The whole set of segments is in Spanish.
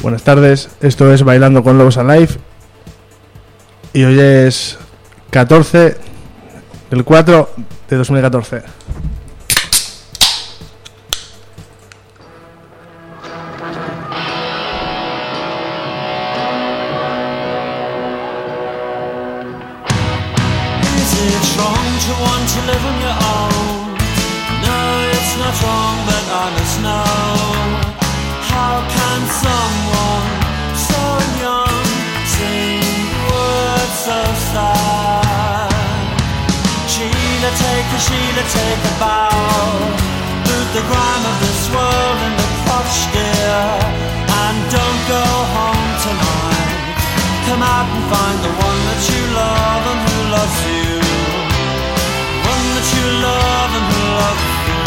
Buenas tardes, esto es Bailando con Lobos Alive y hoy es 14 del 4 de 2014. Sheila, take a bow. Boot the grime of this world in the crotch, dear, and don't go home tonight. Come out and find the one that you love and who loves you. The one that you love and who loves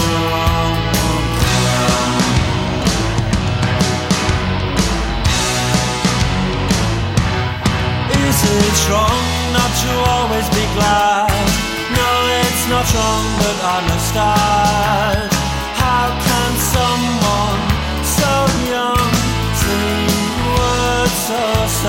you. Is it wrong not to always be glad? It's not wrong, but I must add, how can someone so young sing words so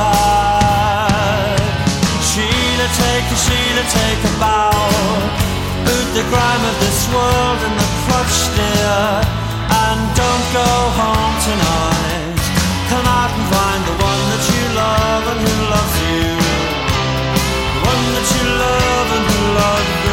sad? Sheila, take a bow. Boot the grime of this world in the crotch, dear, and don't go home tonight. Come out and find the one that you love and who loves you. The one that you love and who loves you.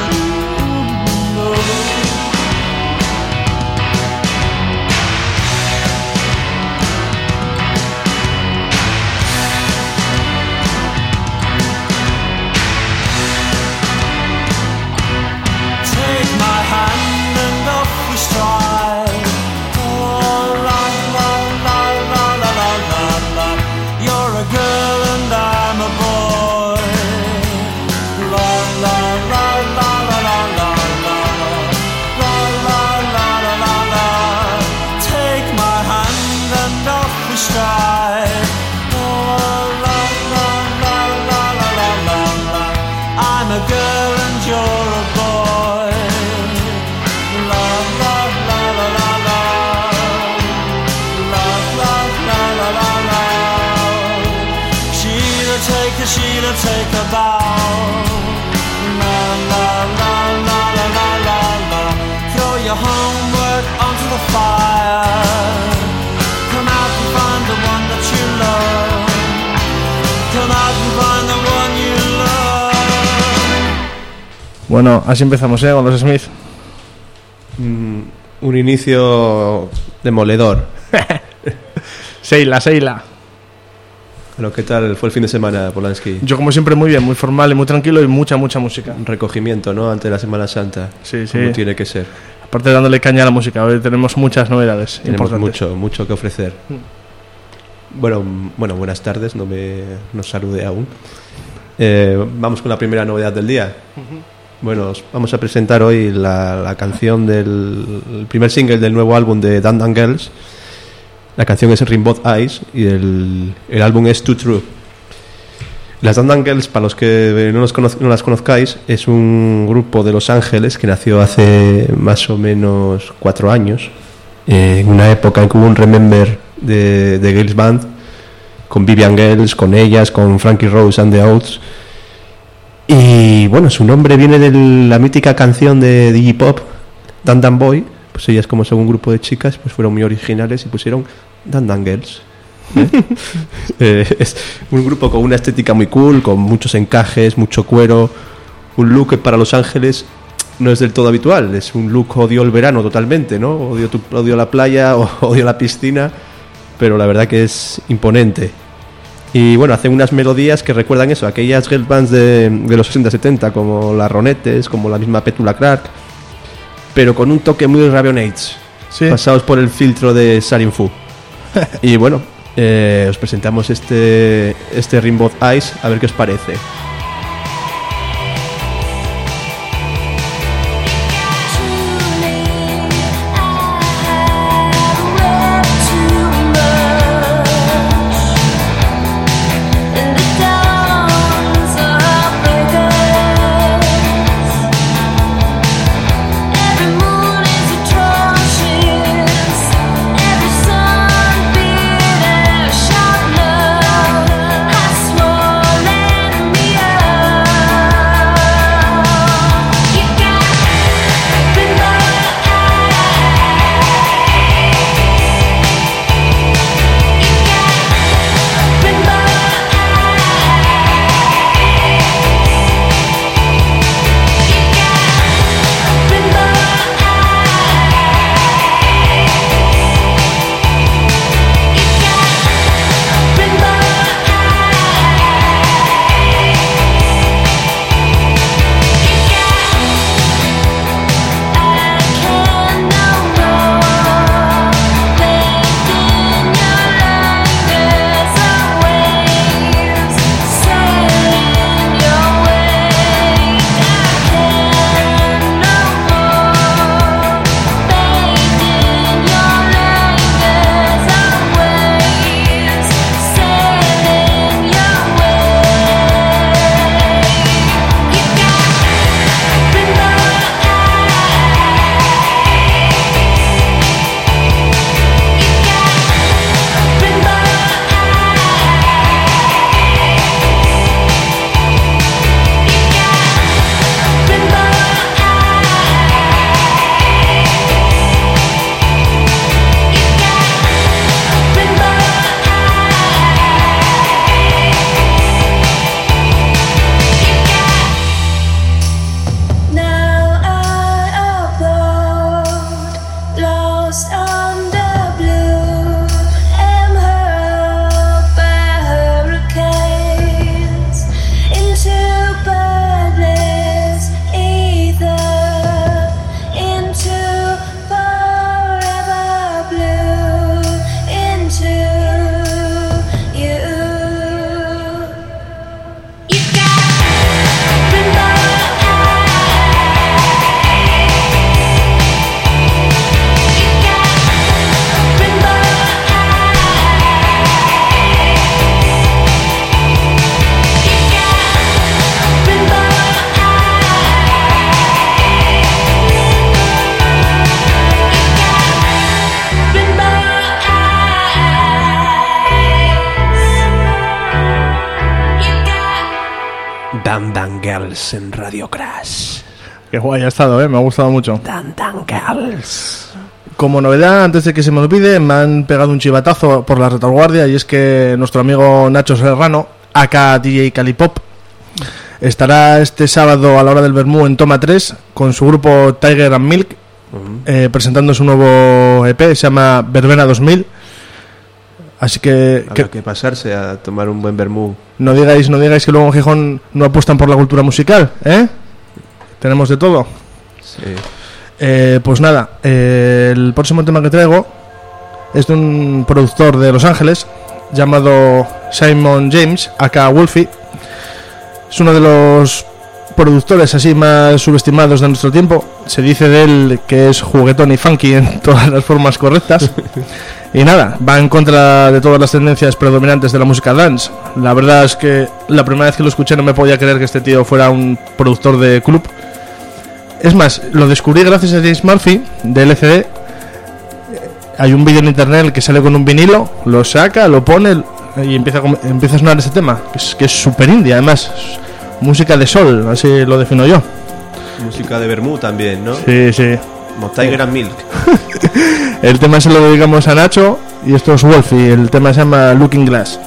Sheila, take a bow. La la la la la la la la. Throw your homework onto the fire. Come out and find the one that you love. Come out and find the one you love. Bueno, así empezamos, con los Smith. Un inicio demoledor. Seila. Bueno, ¿qué tal fue el fin de semana, Polanski? Yo, como siempre, muy bien, muy formal y muy tranquilo y mucha música. Un recogimiento, ¿no? Ante la Semana Santa. Sí. Como tiene que ser. Aparte de dándole caña a la música, hoy tenemos muchas novedades importantes. Mucho que ofrecer. Bueno, buenas tardes, no saludé aún. Vamos con la primera novedad del día. Bueno, os vamos a presentar hoy la canción del primer single del nuevo álbum de Dan Dan Girls. La canción es Rainbow Eyes y el álbum es Too True. Las Dan Dan Girls, para los que no las conozcáis, es un grupo de Los Ángeles que nació hace más o menos 4 años, en una época en que hubo un remember de Girls Band, con Vivian Girls, con ellas, con Frankie Rose and the Outs. Y bueno, su nombre viene de la mítica canción de Iggy Pop, Dan Dan Boy. Pues ellas, como son un grupo de chicas, pues fueron muy originales y pusieron Dan Dan Girls. Es un grupo con una estética muy cool, con muchos encajes, mucho cuero, un look que para Los Ángeles no es del todo habitual. Es un look odio el verano totalmente, ¿no? Odio la playa, odio la piscina, pero la verdad que es imponente. Y bueno, hacen unas melodías que recuerdan eso, aquellas girl bands de los 60-70, como las Ronettes, como la misma Petula Clark, pero con un toque muy Raveonettes, ¿sí? Pasados por el filtro de Sarin Fu. Y bueno, os presentamos este Rainbow Eyes, a ver qué os parece. Shot Dan Dan Girls en Radio Crash. Qué guay ha estado, me ha gustado mucho. Dan Dan Girls. Como novedad, antes de que se me olvide, me han pegado un chivatazo por la retaguardia, y es que nuestro amigo Nacho Serrano, aka DJ Calipop, estará este sábado a la hora del Bermú en Toma 3 con su grupo Tiger and Milk, presentando su nuevo EP, se llama Verbena 2000. Así que Habrá que pasarse a tomar un buen vermú. no digáis que luego en Gijón no apuestan por la cultura musical, ¿eh? Tenemos de todo. Sí. Pues nada, el próximo tema que traigo es de un productor de Los Ángeles llamado Simon James, aka Wolfie. Es uno de los productores así más subestimados de nuestro tiempo. Se dice de él que es juguetón y funky en todas las formas correctas. Y nada, va en contra de todas las tendencias predominantes de la música dance. La verdad es que la primera vez que lo escuché no me podía creer que este tío fuera un productor de club. Es más, lo descubrí gracias a James Murphy de LCD. Hay un vídeo en internet que sale con un vinilo, lo saca, lo pone y empieza a sonar ese tema, que es super indie, además. Música de sol, así lo defino yo. Música de vermú también, ¿no? Sí, sí. Como Tiger and Milk. El tema se lo dedicamos a Nacho y esto es Wolfie. El tema se llama Looking Glass.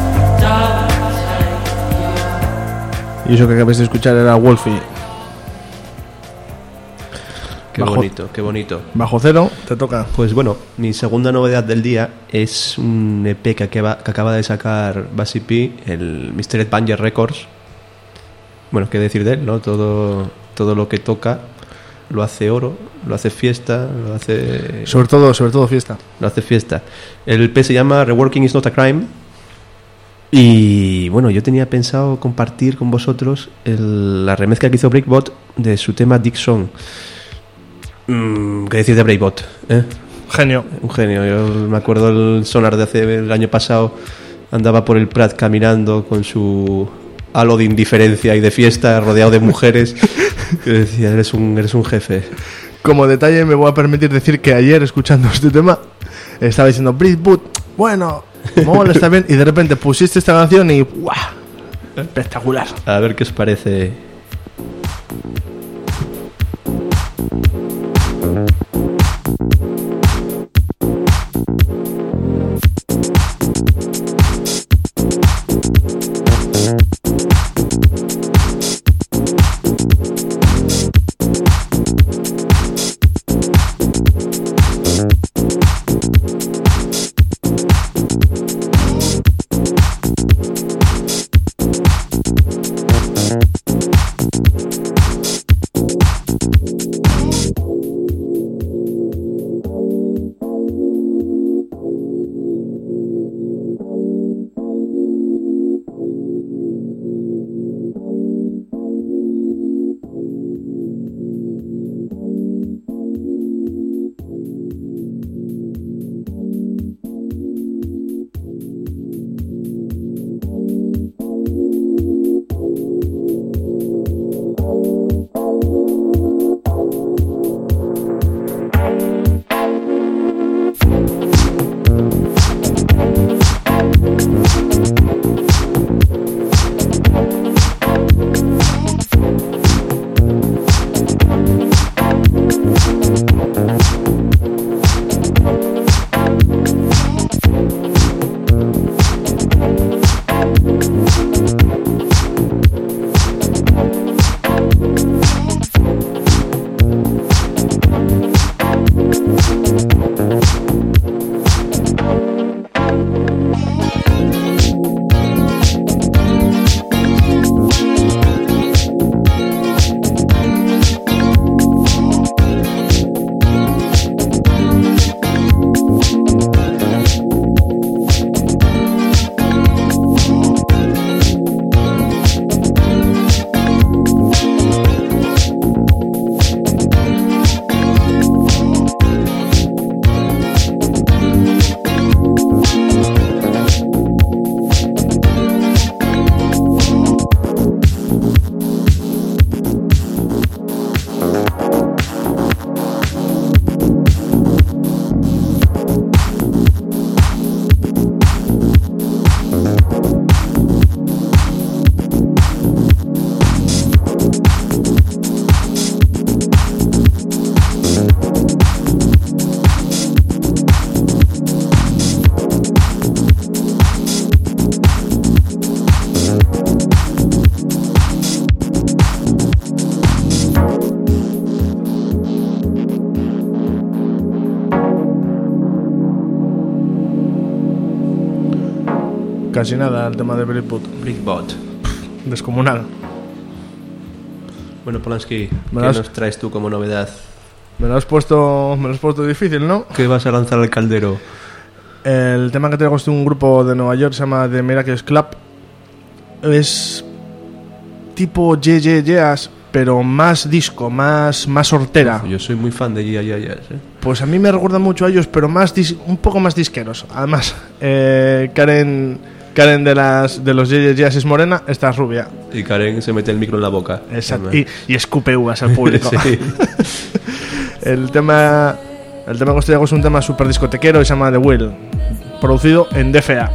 Y eso que acabáis de escuchar era Wolfie. Qué bonito, qué bonito. Bajo cero, te toca. Pues bueno, mi segunda novedad del día es un EP que acaba de sacar Bassy P, el Mr. Banger Records. Bueno, qué decir de él, ¿no? Todo lo que toca lo hace oro, lo hace fiesta, lo hace... Sobre todo fiesta. Lo hace fiesta. El EP se llama Reworking is not a crime. Y bueno, yo tenía pensado compartir con vosotros la remezcla que hizo Breakbot de su tema Dick Song. ¿Qué decir de Breakbot? Genio. Un genio. Yo me acuerdo el sonar el año pasado, andaba por el Prat caminando con su halo de indiferencia y de fiesta, rodeado de mujeres, que decía, eres un jefe. Como detalle me voy a permitir decir que ayer, escuchando este tema, estaba diciendo Breakbot, bueno, mola, está bien, y de repente pusiste esta canción y ¡guau! Espectacular. A ver qué os parece. Casi nada el tema de Breakbot. Descomunal. Bueno, Polanski, ¿qué nos traes tú como novedad? Me lo has puesto difícil, ¿no? ¿Qué vas a lanzar al caldero? El tema que traigo es de un grupo de Nueva York, se llama The Miracles Club. Es tipo Jazz, pero más disco, más hortera. Yo soy muy fan de Jazz, ¿eh? Pues a mí me recuerda mucho a ellos, pero un poco más disqueros. Además, Karen de los Jazz es morena, esta es rubia. Y Karen se mete el micro en la boca. Exacto. Y escupe uvas al público. Sí. El tema que os traigo es un tema súper discotequero y se llama The Will, producido en DFA.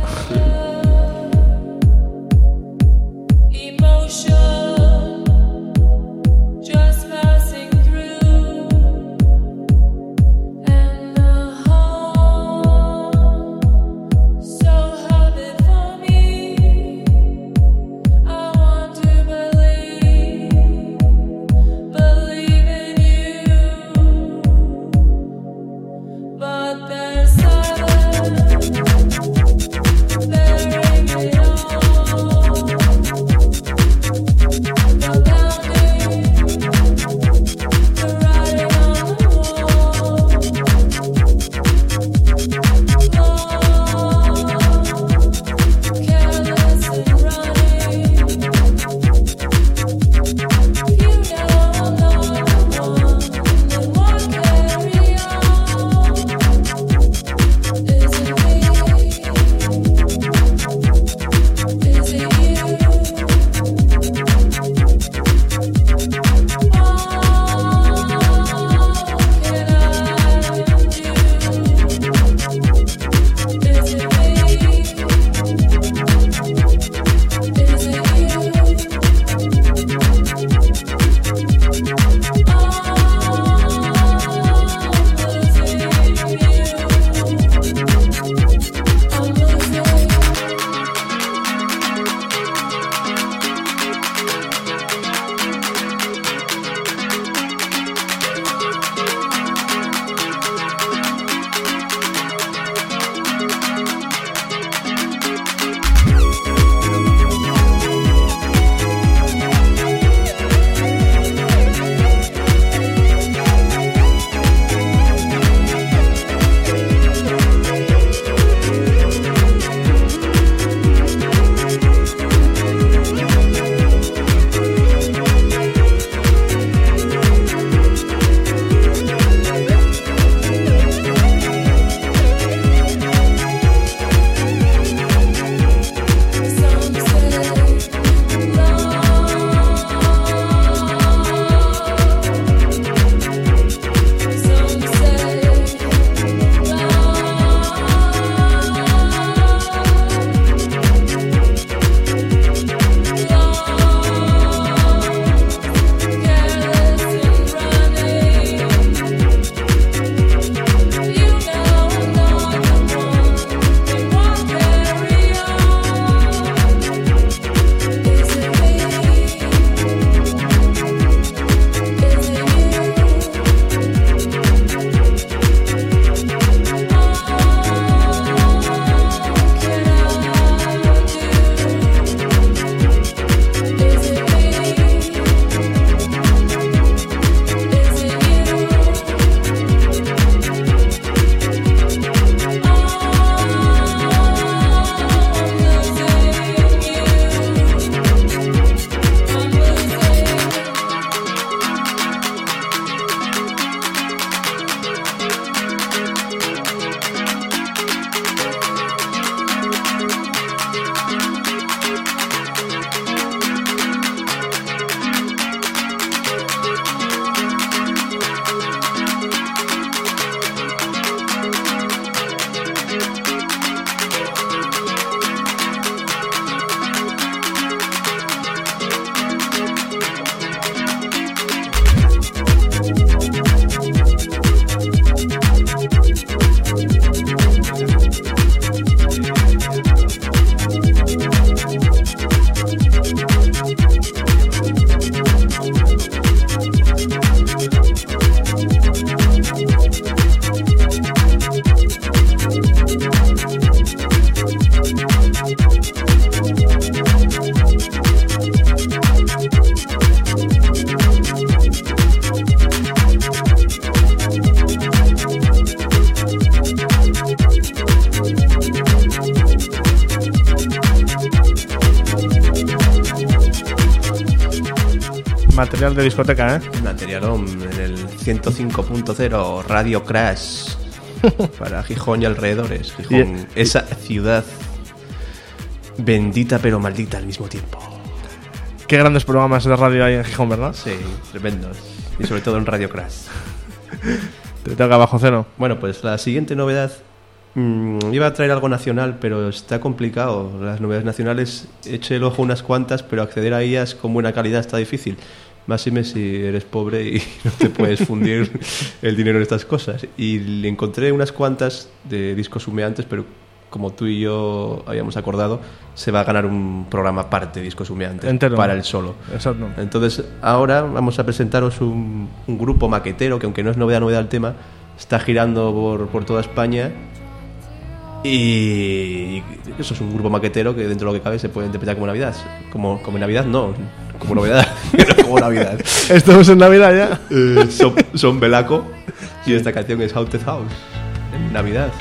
Believe in you. Material de discoteca, ¿eh? Materialón en el 105.0 Radio Crash para Gijón y alrededores. Gijón, esa ciudad bendita pero maldita al mismo tiempo. Qué grandes programas de radio hay en Gijón, ¿verdad? Sí, tremendos. Y sobre todo en Radio Crash. Te toca bajo cero. Bueno, pues la siguiente novedad... iba a traer algo nacional, pero está complicado. Las novedades nacionales, eché el ojo unas cuantas, pero acceder a ellas con buena calidad está difícil. Máxime si eres pobre y no te puedes fundir el dinero en estas cosas. Y le encontré unas cuantas de discos humeantes, pero como tú y yo habíamos acordado, se va a ganar un programa aparte de discos humeantes entero, para el solo. Exacto. Entonces ahora vamos a presentaros un grupo maquetero que, aunque no es novedad el tema, está girando por toda España. Y eso es un grupo maquetero que, dentro de lo que cabe, se puede interpretar como Navidad. Como Navidad, no, como novedad, pero como Navidad. Estamos en Navidad ya. Son Belaco y esta canción es Haunted House en Navidad.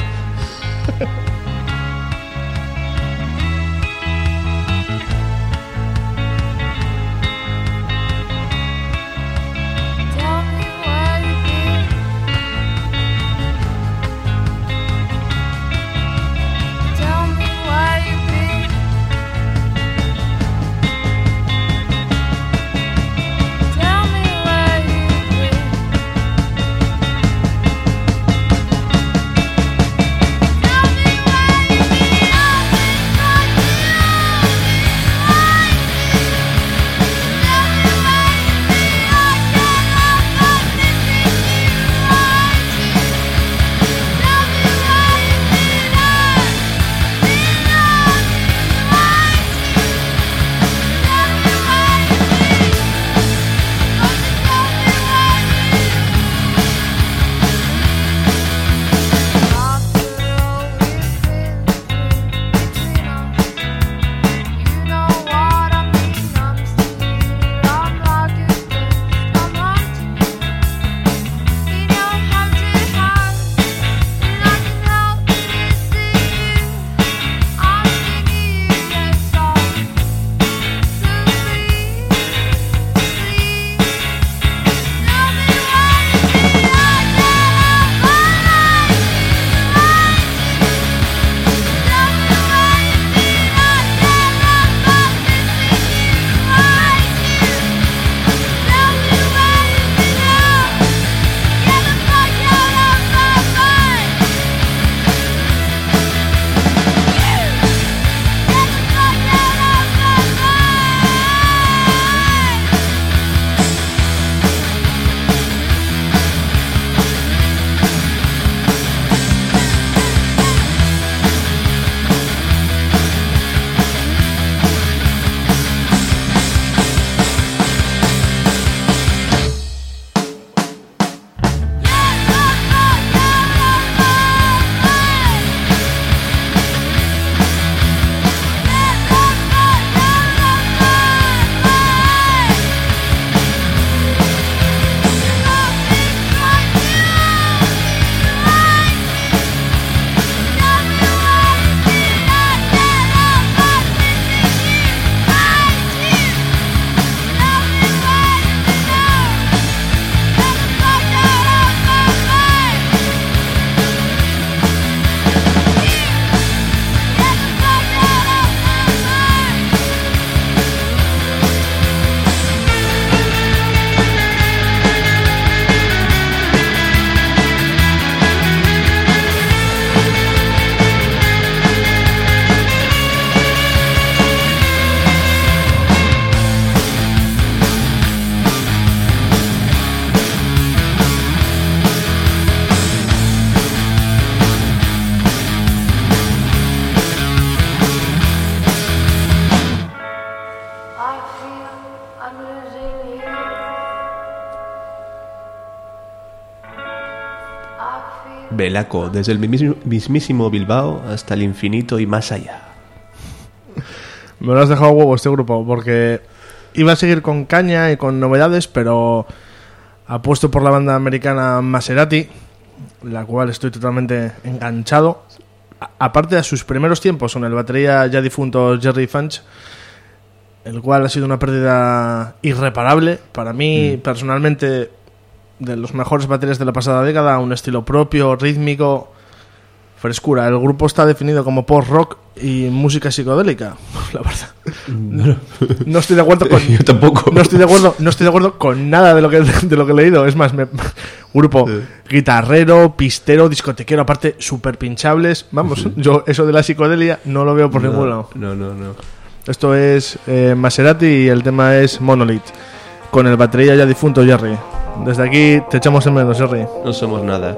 Belaco, desde el mismísimo Bilbao hasta el infinito y más allá. Me lo has dejado huevo este grupo, porque iba a seguir con caña y con novedades, pero apuesto por la banda americana Maserati, la cual estoy totalmente enganchado. Aparte de sus primeros tiempos con el batería ya difunto Jerry Funch, el cual ha sido una pérdida irreparable. Para mí, personalmente, de los mejores baterías de la pasada década, un estilo propio, rítmico, frescura. El grupo está definido como post-rock y música psicodélica, la verdad. No estoy de acuerdo con... Yo tampoco. No estoy de acuerdo con nada de lo que he leído. Es más, grupo guitarrero, pistero, discotequero, aparte súper pinchables. Vamos, yo eso de la psicodelia no lo veo por ningún lado. No. Esto es Maserati y el tema es Monolith, con el batería ya difunto Jerry. Desde aquí te echamos en menos, Jerry. No somos nada.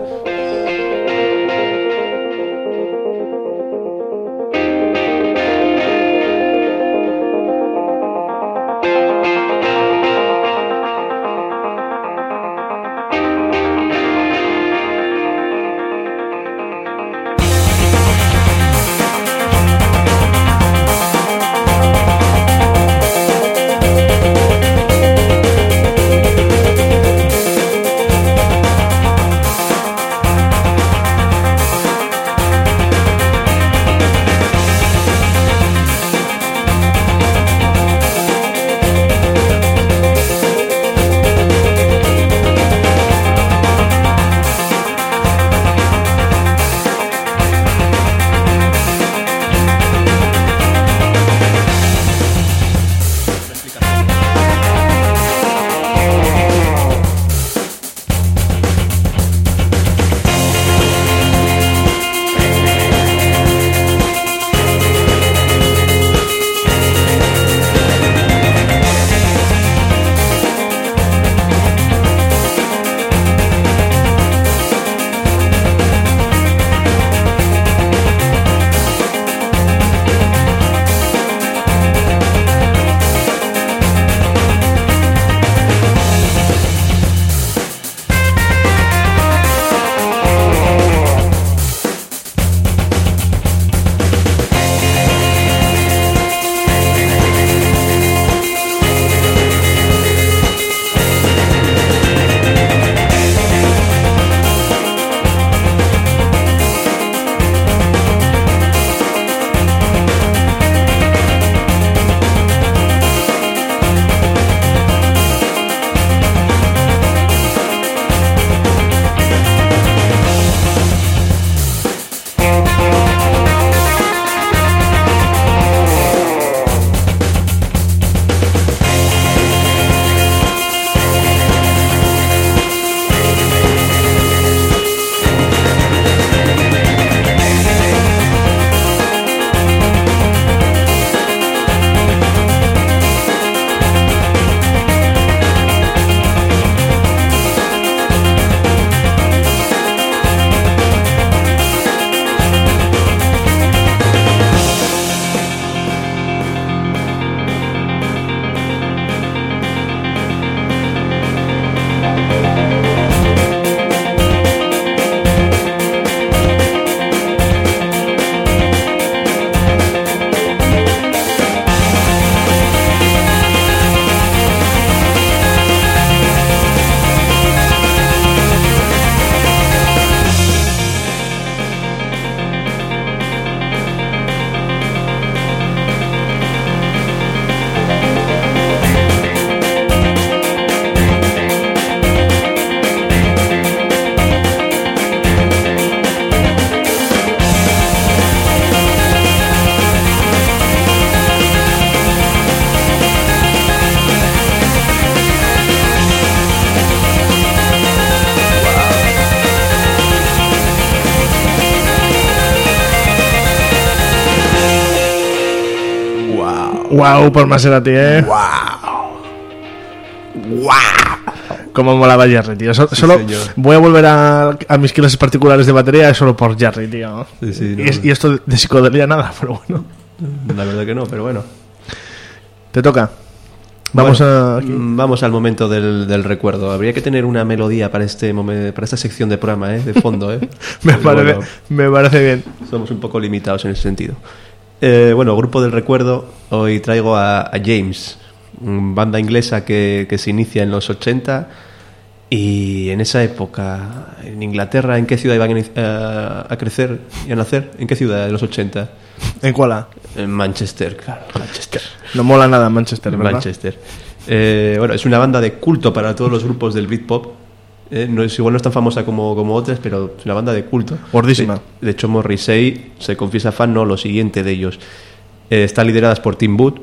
Wow, por Maserati, Wow. Como molaba Jerry, tío. Solo señor. voy a volver a mis clases particulares de batería solo por Jerry, tío. Sí, no, y esto de psicodelia nada, pero bueno. La verdad que no, pero bueno. Te toca. Vamos Vamos al momento del recuerdo. Habría que tener una melodía para para esta sección de programa, de fondo, me Bueno, parece bien. somos un poco limitados en ese sentido. Bueno, grupo del recuerdo. Hoy traigo a James, banda inglesa que se inicia en los 80 Y en esa época, en Inglaterra, ¿en qué ciudad iban a crecer y a nacer? ¿En qué ciudad de los 80? ¿En cuál? En Manchester, claro, Manchester. No mola nada Manchester, ¿verdad? Manchester. Bueno, es una banda de culto para todos los grupos del Britpop. Igual no es tan famosa como otras, pero es una banda de culto. Gordísima. De hecho, Morrissey se confiesa fan, no, lo siguiente de ellos. Están lideradas por Tim Wood.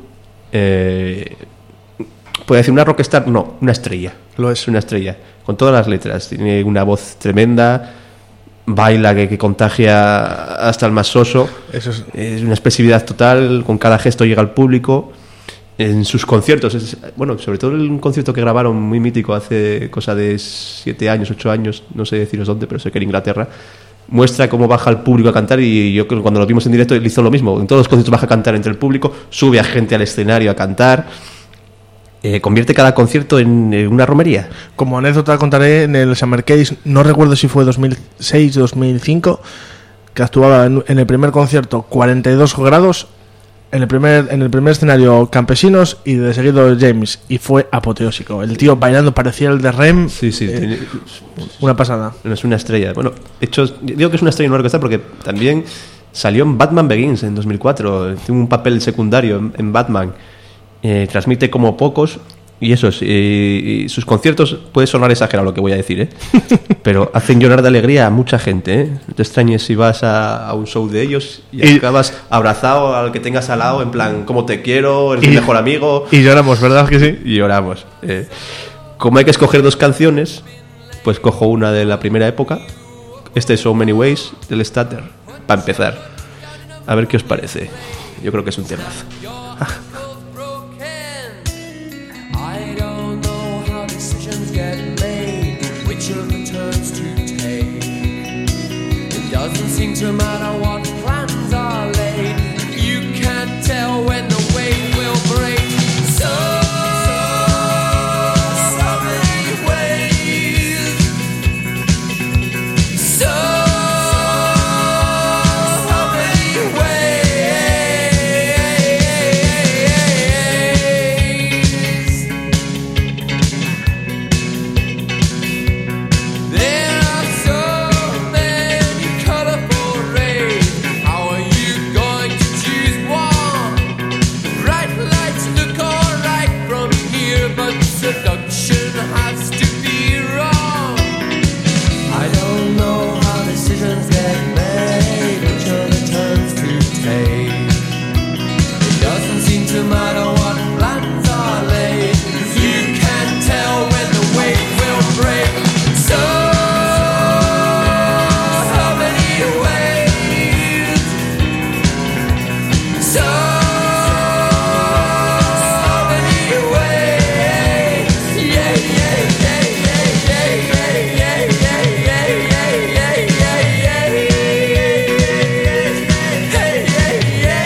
¿Puede decir una rockstar? No, una estrella. Lo es. Una estrella. Con todas las letras. Tiene una voz tremenda. Baila que contagia hasta el más soso. Eso es. Es una expresividad total. Con cada gesto llega al público. En sus conciertos, bueno, sobre todo en un concierto que grabaron muy mítico hace cosa de 7 años, 8 años, no sé deciros dónde, pero sé que en Inglaterra, muestra cómo baja el público a cantar, y yo creo que cuando lo vimos en directo él hizo lo mismo. En todos los conciertos baja a cantar entre el público, sube a gente al escenario a cantar, convierte cada concierto en una romería. Como anécdota contaré, en el Summer Case, no recuerdo si fue 2006 o 2005, que actuaba en el primer concierto 42 grados, en el primer escenario Campesinos y de seguido James, y fue apoteósico. El tío bailando parecía el de Rem. Sí, una pasada. Es una estrella. Bueno, digo que es una estrella no orquesta porque también salió en Batman Begins en 2004. Tiene un papel secundario en Batman. Transmite como pocos. Y eso es, y sus conciertos, puede sonar exagerado lo que voy a decir, pero hacen llorar de alegría a mucha gente, No te extrañes si vas a un show de ellos y acabas abrazado al que tengas al lado, en plan, como te quiero, eres mi mejor amigo. Y lloramos, ¿verdad que sí? Y lloramos. Como hay que escoger 2 canciones, pues cojo una de la primera época. Este es So Many Ways, del Stutter, para empezar. A ver qué os parece. Yo creo que es un temazo. Doesn't seem to matter what plans are laid. You can't tell when the wave will break. So many ways. So many ways. There are so many colorful rays. How are you going to choose one? Bright lights look alright from here, but seduction has to be wrong. I don't know how decisions get made, which are the turns to take. It doesn't seem to matter what plans are laid. You can't tell when the wave will break. So many ways. So many ways. Yeah, yeah, yeah, yeah, yeah, yeah, yeah, yeah, yeah, yeah, yeah, yeah, yeah. Hey, yeah, yeah,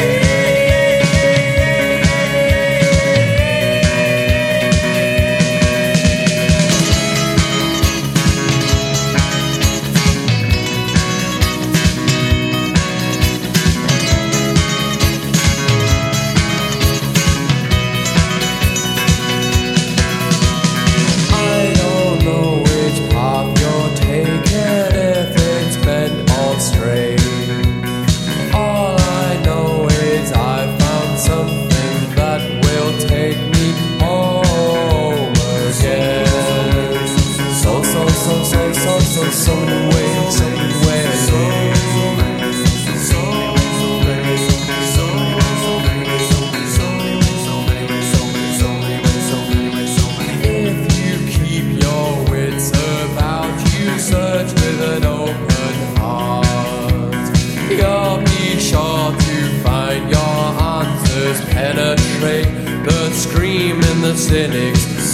I don't know which path you're taking, if it's bent or straight. All I know is I found something that will take me home again. So many ways, so many ways. If you keep your wits about you, search with an open heart. You'll be sure to find your answers penetrate the scream in the cynic's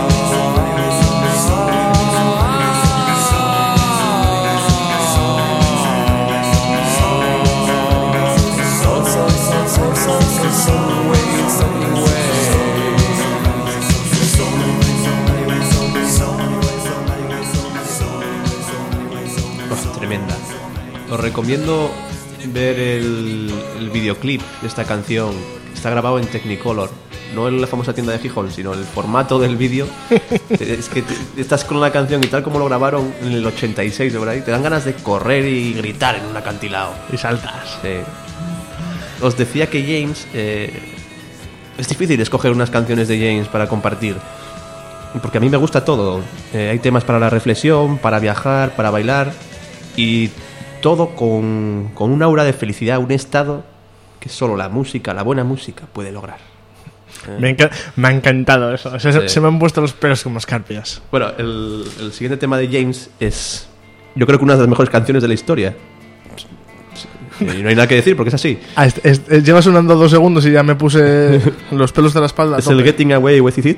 Tremenda. Os recomiendo ver el videoclip de esta canción. Está grabado en Technicolor no en la famosa tienda de Gijón, sino el formato del vídeo. Es que estás con la canción y tal como lo grabaron en el 86 de por ahí, te dan ganas de correr y gritar en un acantilado. Y saltas. Sí. Os decía que James... es difícil escoger unas canciones de James para compartir, porque a mí me gusta todo. Hay temas para la reflexión, para viajar, para bailar, y todo con un aura de felicidad, un estado que solo la música, la buena música puede lograr. Me ha encantado eso. Sí. Se me han puesto los pelos como escarpias. Bueno, el siguiente tema de James es, yo creo que una de las mejores canciones de la historia. Y no hay nada que decir porque es así. Lleva sonando 2 segundos y ya me puse los pelos de la espalda. Es el Getting Away with It.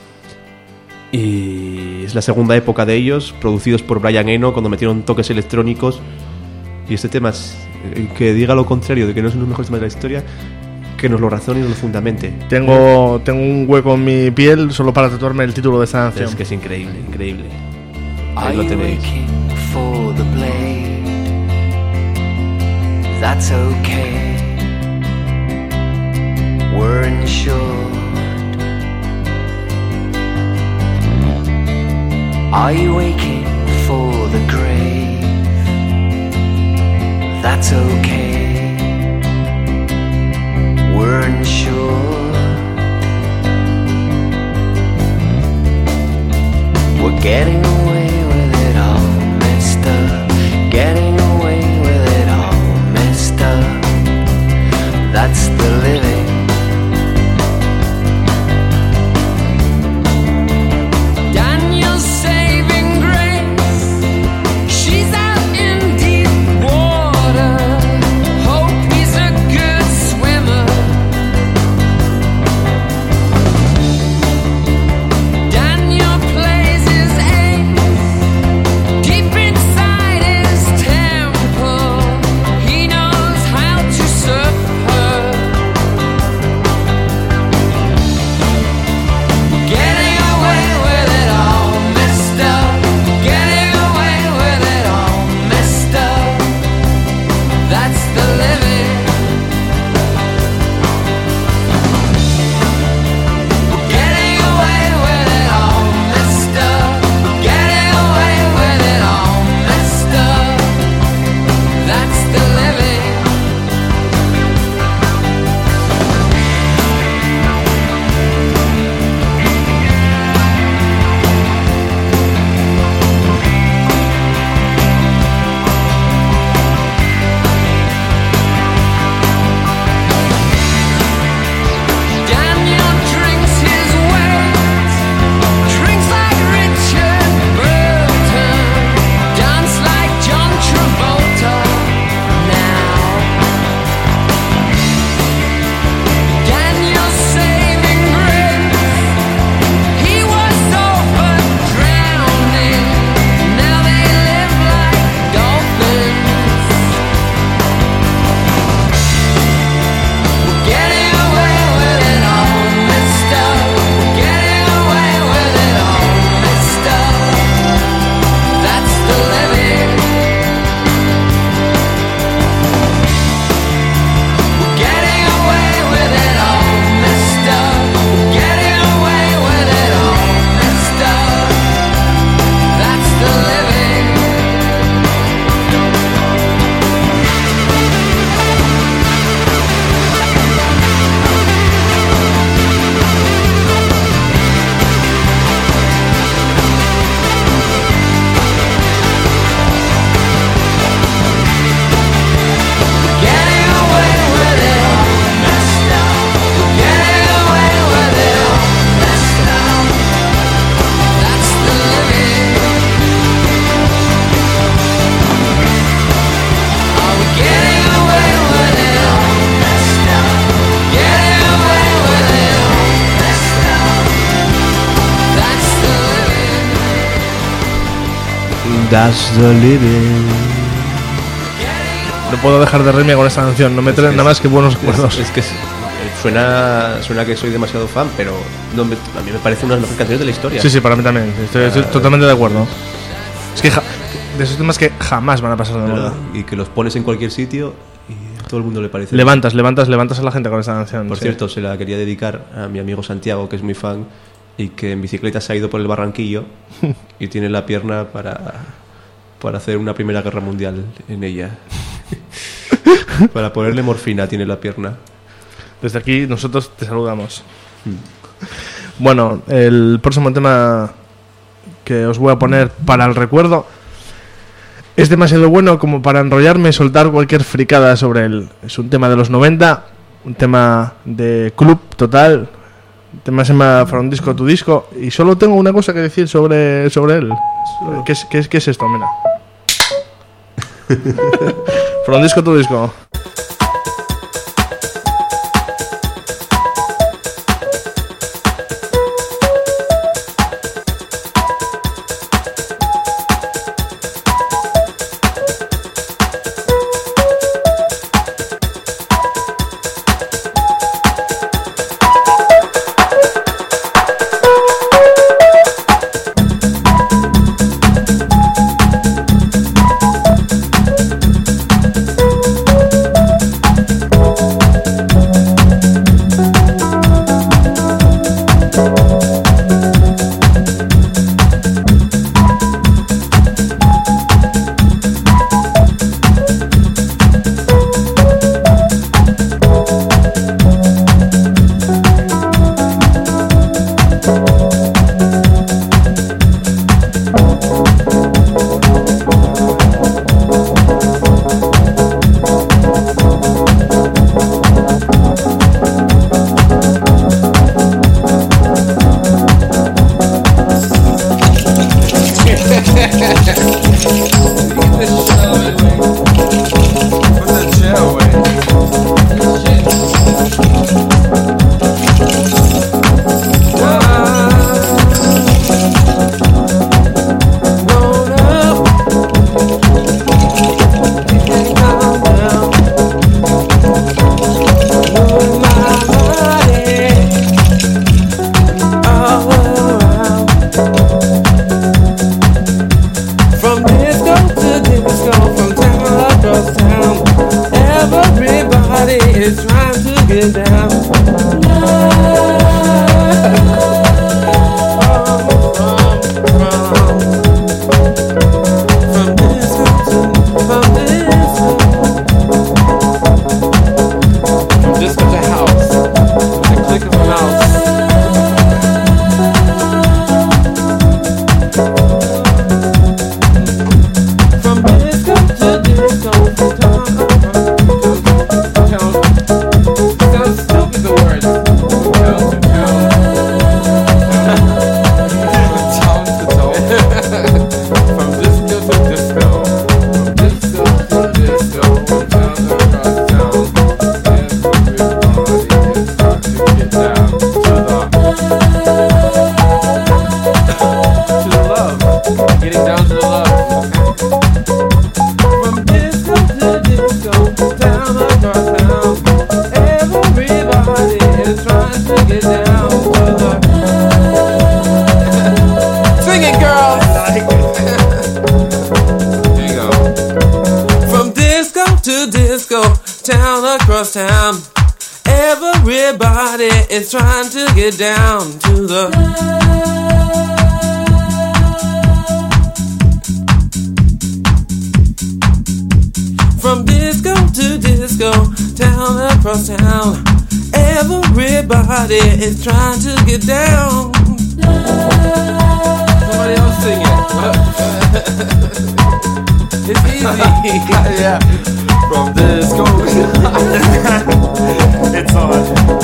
Y es la segunda época de ellos, producidos por Brian Eno, cuando metieron toques electrónicos. Y este tema es que diga lo contrario de que no es uno de los mejores temas de la historia, que nos lo razone y nos lo fundamente. Tengo un hueco en mi piel solo para tatuarme el título de esta canción. Es que es increíble, increíble. Are Ahí lo you tenéis. aching for the blade? That's okay. We're insured. Are you aching for the grave? That's okay. We're insured. We're getting away with it all, mister. Getting away with it all, mister. That's the living. Daniel's saving grace. She's out in deep water. Hope he's a good swimmer. Daniel plays his ace deep inside his temple. He knows how to serve her. Getting away with it all, mister. Getting away with it all, mister. That's the living. Getting away with it all, mister. Getting away with it all, mister. That's the living. Daniel drinks his weight, drinks like Richard Burton, dance like John Travolta. Now, Daniel's saving grace. He was over drowning. Now they live like dolphins. Getting away with it all, mister. Getting away with it all, mister. That's the living. Getting away with it all, mister. Getting away with it all, mister. That's the living. Getting away with it all, mister. Getting away with it all, mister. That's the living. Are we getting away with it all, mister? Getting away with it all, mister. That's the living. That's the living. No puedo dejar de reírme con esta canción. No me trae nada más que buenos recuerdos. Es que suena que soy demasiado fan, pero a mí me parece una de las mejores canciones de la historia. Sí, para mí también. Estoy totalmente de acuerdo. Es que de esos temas que jamás van a pasar de moda. Y que los pones en cualquier sitio y todo el mundo le parece. Levantas a la gente con esta canción. Por sí. cierto, se la quería dedicar a mi amigo Santiago, que es muy fan y que en bicicleta se ha ido por el Barranquillo y tiene la pierna para hacer una primera guerra mundial en ella. Para ponerle morfina tiene la pierna. Desde aquí nosotros te saludamos. Bueno, el próximo tema que os voy a poner para el recuerdo es demasiado bueno como para enrollarme y soltar cualquier fricada sobre él. Es un tema de los 90, un tema de club total. El tema se llama From Disco to Disco y solo tengo una cosa que decir sobre él. ¿Qué es esto? Mira. From Disco to Disco. Is trying to get down to the from disco to disco, town across town. Everybody is trying to get down. Somebody else sing it. It's easy. Yeah. From disco. It's on.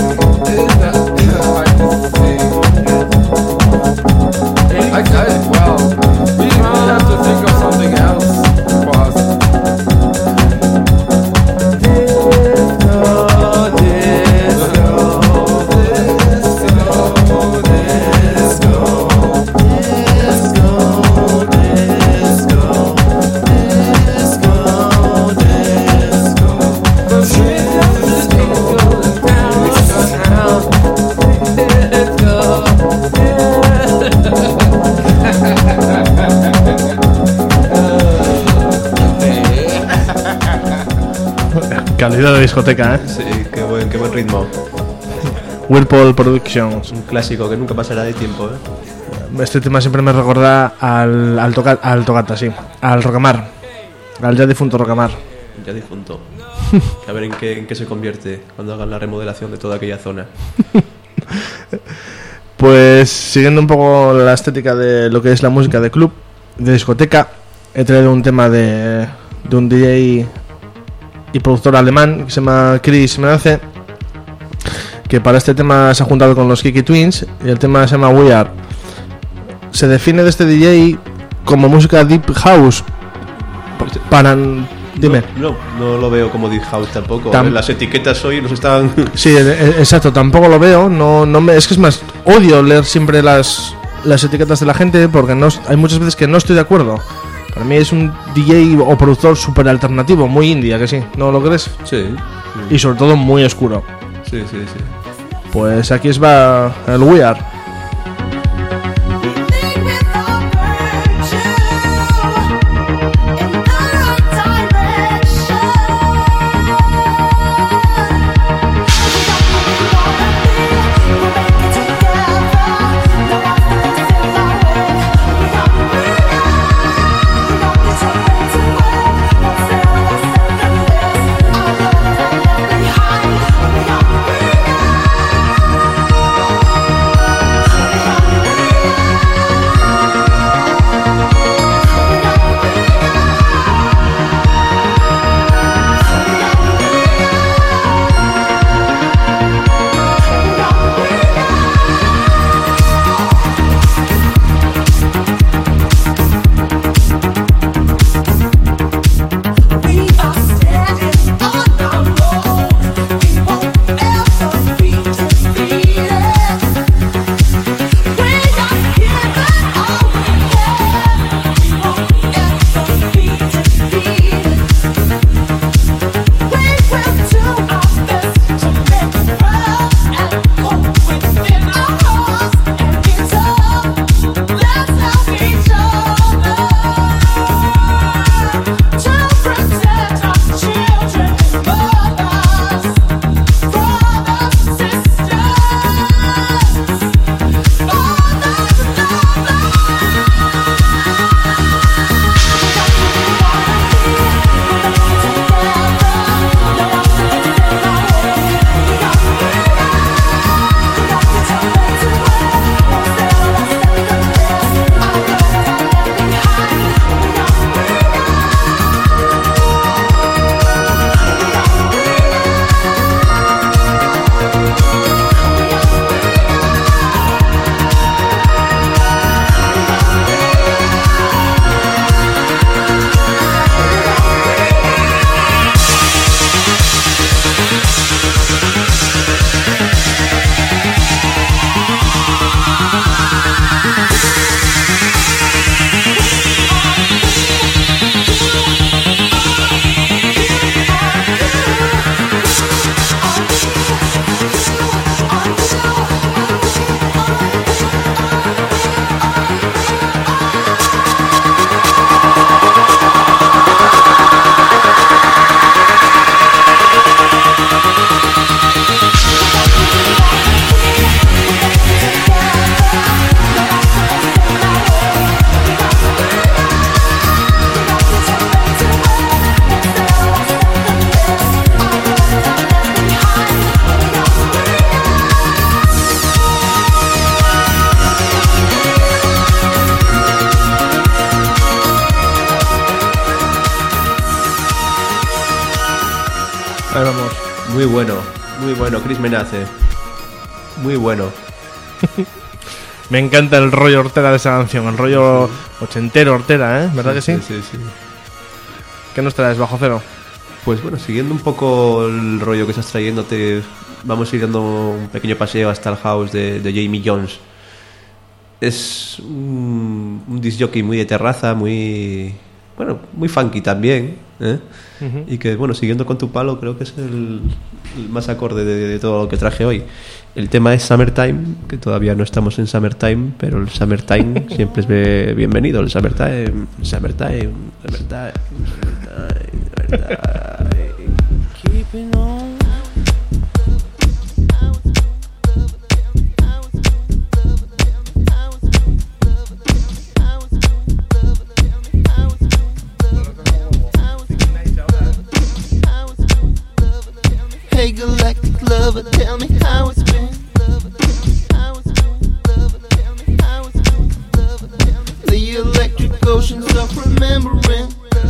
Well, we have to think of something else, boss. sonido de discoteca, ¿eh? Sí, qué buen ritmo. Whirlpool Productions. Un clásico que nunca pasará de tiempo, ¿eh? Este tema siempre me recuerda al Tocata, sí. Al Rocamar. Al ya difunto Rocamar. Ya difunto. A ver en qué se convierte cuando hagan la remodelación de toda aquella zona. Pues siguiendo un poco la estética de lo que es la música de club, de discoteca, he traído un tema de un DJ y productor alemán que se llama Chris Menace, que para este tema se ha juntado con los Kiki Twins, y el tema se llama We Are. Se define de este DJ como música deep house. Para... Dime. No lo veo como deep house tampoco. Las etiquetas hoy nos están... Sí, exacto, tampoco lo veo. Es que es más, odio leer siempre las etiquetas de la gente, porque hay muchas veces que no estoy de acuerdo. Para mí es un DJ o productor súper alternativo, muy indie, ¿a que sí? ¿No lo crees? Sí. Y sobre todo muy oscuro. Sí. Pues aquí va el We Are. Ahí vamos. Muy bueno, Chris Menace. Muy bueno. Me encanta el rollo hortera de esa canción, el rollo ochentero hortera, ¿eh? ¿Verdad que sí? Sí. ¿Qué nos traes, Bajo Cero? Pues bueno, siguiendo un poco el rollo que estás trayéndote, vamos a ir dando un pequeño paseo hasta el house de Jamie Jones. Es un disc jockey muy de terraza, muy funky también, ¿eh? Uh-huh. Y que, bueno, siguiendo con tu palo, creo que es el más acorde de todo lo que traje hoy. El tema es Summertime, que todavía no estamos en Summertime, pero el Summertime siempre es bienvenido. El Summertime. Keep keeping on. Hey galactic lover, tell me how it's been. The electric oceans of remembering.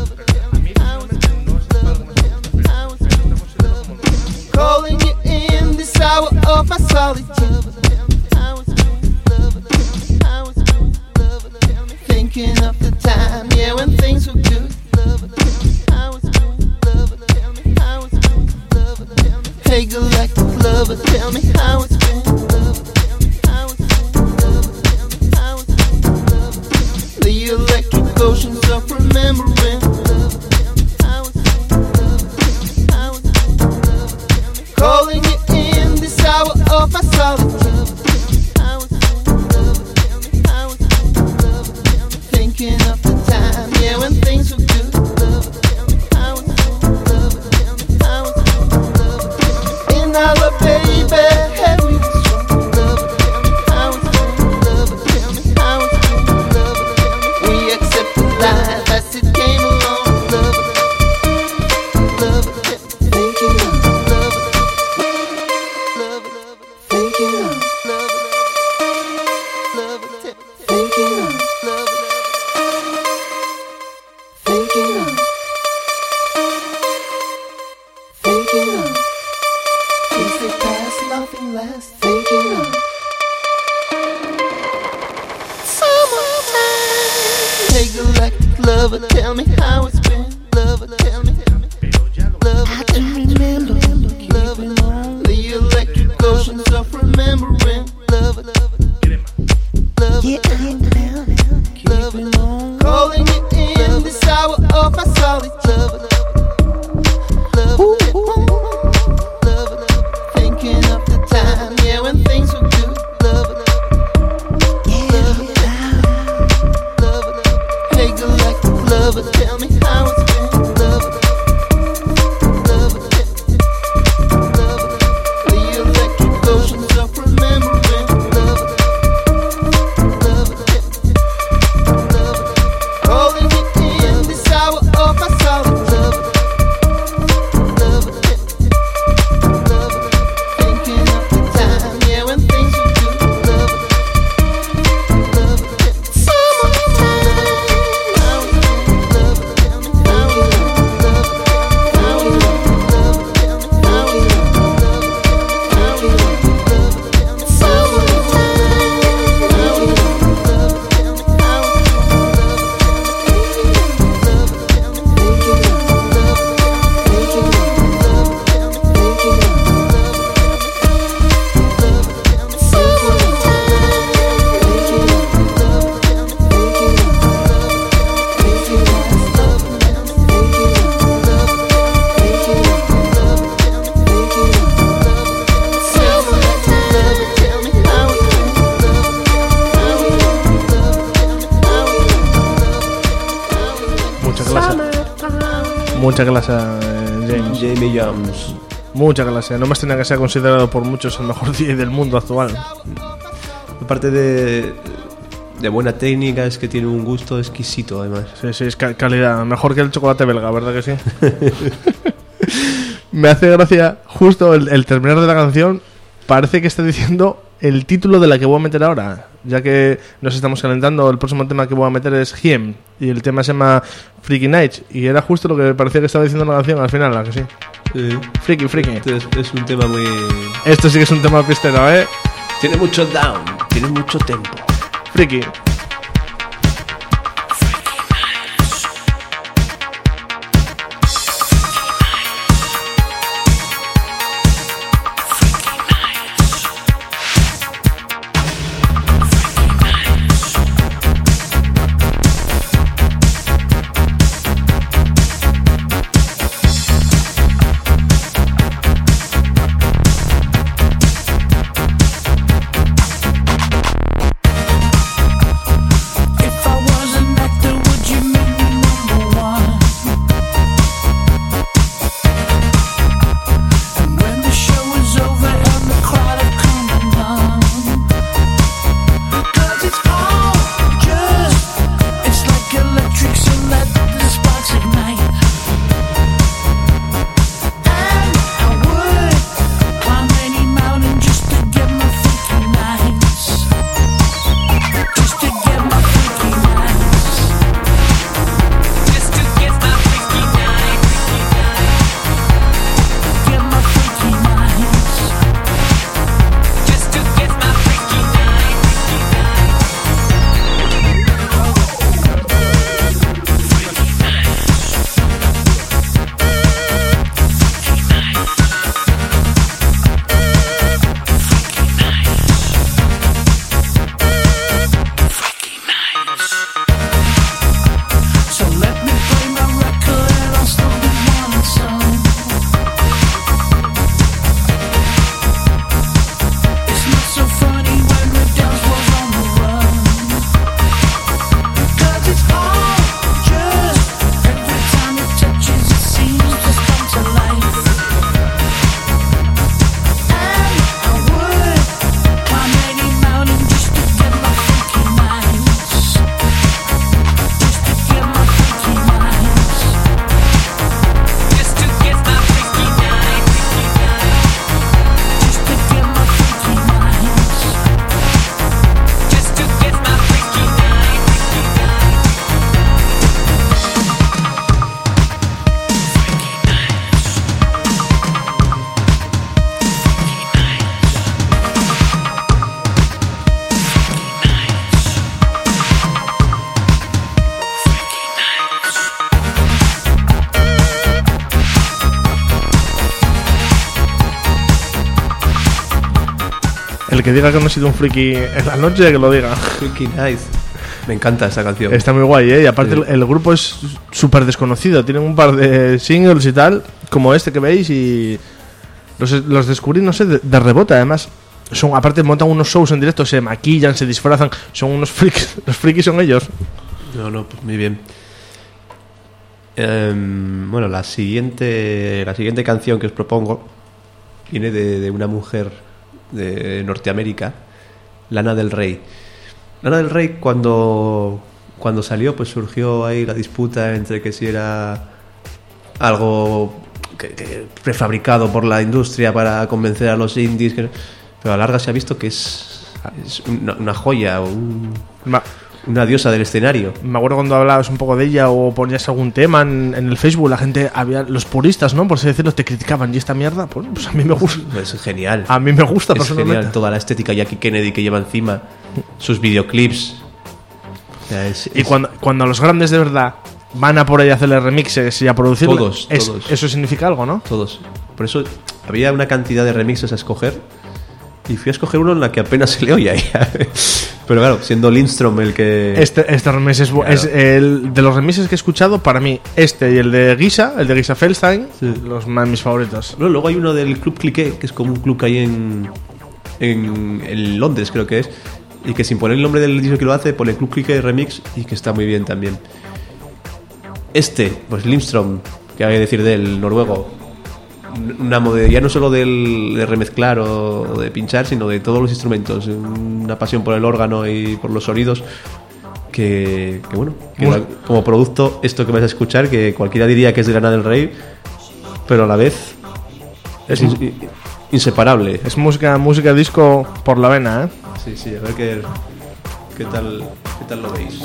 Calling you in this hour of my solitude. Thinking of the time, yeah, when things were good. Hey galactic lover, tell me how it's been. The electric oceans of remembering. Calling you in this hour of my solitude. Thinking of the time, yeah, when things were good. In our baby, had we been strong. How it's been, tell me how it's been. We accepted life as it came along. Thinking of thinking of thinking of thinking of thinking of things that pass, nothing lasts. Thinking of summertime. Hey galactic lover, tell me how it's been. Lover, tell me. Lover, I can remember. Loving on the electric oceans of remembering. Lover, yeah, I'm down. Loving on, calling you in this hour of my solitude. Thinking of the time, yeah, when things were good. Hey galactic lover, tell me how it's been. The electric oceans of remembering. Calling you in this hour of my solitude. Thinking of the time, yeah, when things were good. Summertime. Mucha clase, James. Jamie Jones. Mucha clase. No más tenía que ser considerado por muchos el mejor DJ del mundo actual. Aparte de buena técnica, es que tiene un gusto exquisito, además. Sí, sí, es calidad. Mejor que el chocolate belga, ¿verdad que sí? Me hace gracia justo el terminar de la canción. Parece que está diciendo el título de la que voy a meter ahora, ya que nos estamos calentando. El próximo tema que voy a meter es Him y el tema se llama Freaky Nights, y era justo lo que parecía que estaba diciendo la canción al final, ¿la que sí? Freaky. Es un tema muy... Esto sí que es un tema pistero, ¿eh? Tiene mucho down, tiene mucho tempo. Freaky. El que diga que no ha sido un friki en la noche, que lo diga. Freaky Night. Me encanta esa canción. Está muy guay, ¿eh? Y aparte Sí. el grupo es súper desconocido. Tienen un par de singles y tal, como este que veis, y los descubrí, no sé, de rebote, además. Aparte montan unos shows en directo, se maquillan, se disfrazan, son unos freaks. Los frikis son ellos. No, pues muy bien. Bueno, la siguiente canción que os propongo viene de una mujer de Norteamérica, Lana Del Rey. Lana Del Rey, cuando salió, pues surgió ahí la disputa entre que si era algo que prefabricado por la industria para convencer a los indies, pero a la larga se ha visto que es una joya, una diosa del escenario. Me acuerdo cuando hablabas un poco de ella o ponías algún tema en el Facebook, la gente, los puristas, ¿no? Por así decirlo, te criticaban. Y esta mierda, pues a mí me gusta. Es genial. A mí me gusta Es personalmente. genial toda la estética Jackie Kennedy que lleva encima, sus videoclips. O sea, Y cuando los grandes de verdad van a por ahí a hacerle remixes y a producirlo, Todos. eso significa algo, ¿no? Todos. Por eso había una cantidad de remixes a escoger y fui a escoger uno en la que apenas se le oía. Pero claro, siendo Lindstrom el que... Este remix es Claro. el de los remixes que he escuchado, para mí, este y el de Gisa Feldstein, Sí. mis favoritos. No, luego hay uno del Club Cliquet, que es como un club que hay en Londres, creo que es, y que sin poner el nombre del disco que lo hace, pone Club Cliquet Remix y que está muy bien también. Pues Lindstrom, que hay que decir del noruego, una ya no solo de remezclar o de pinchar, sino de todos los instrumentos, una pasión por el órgano y por los sonidos que bueno, como producto, esto que vais a escuchar, que cualquiera diría que es de Lana Del Rey, pero a la vez es inseparable. Es música disco por la vena, ¿eh? Sí, a ver qué tal lo veis.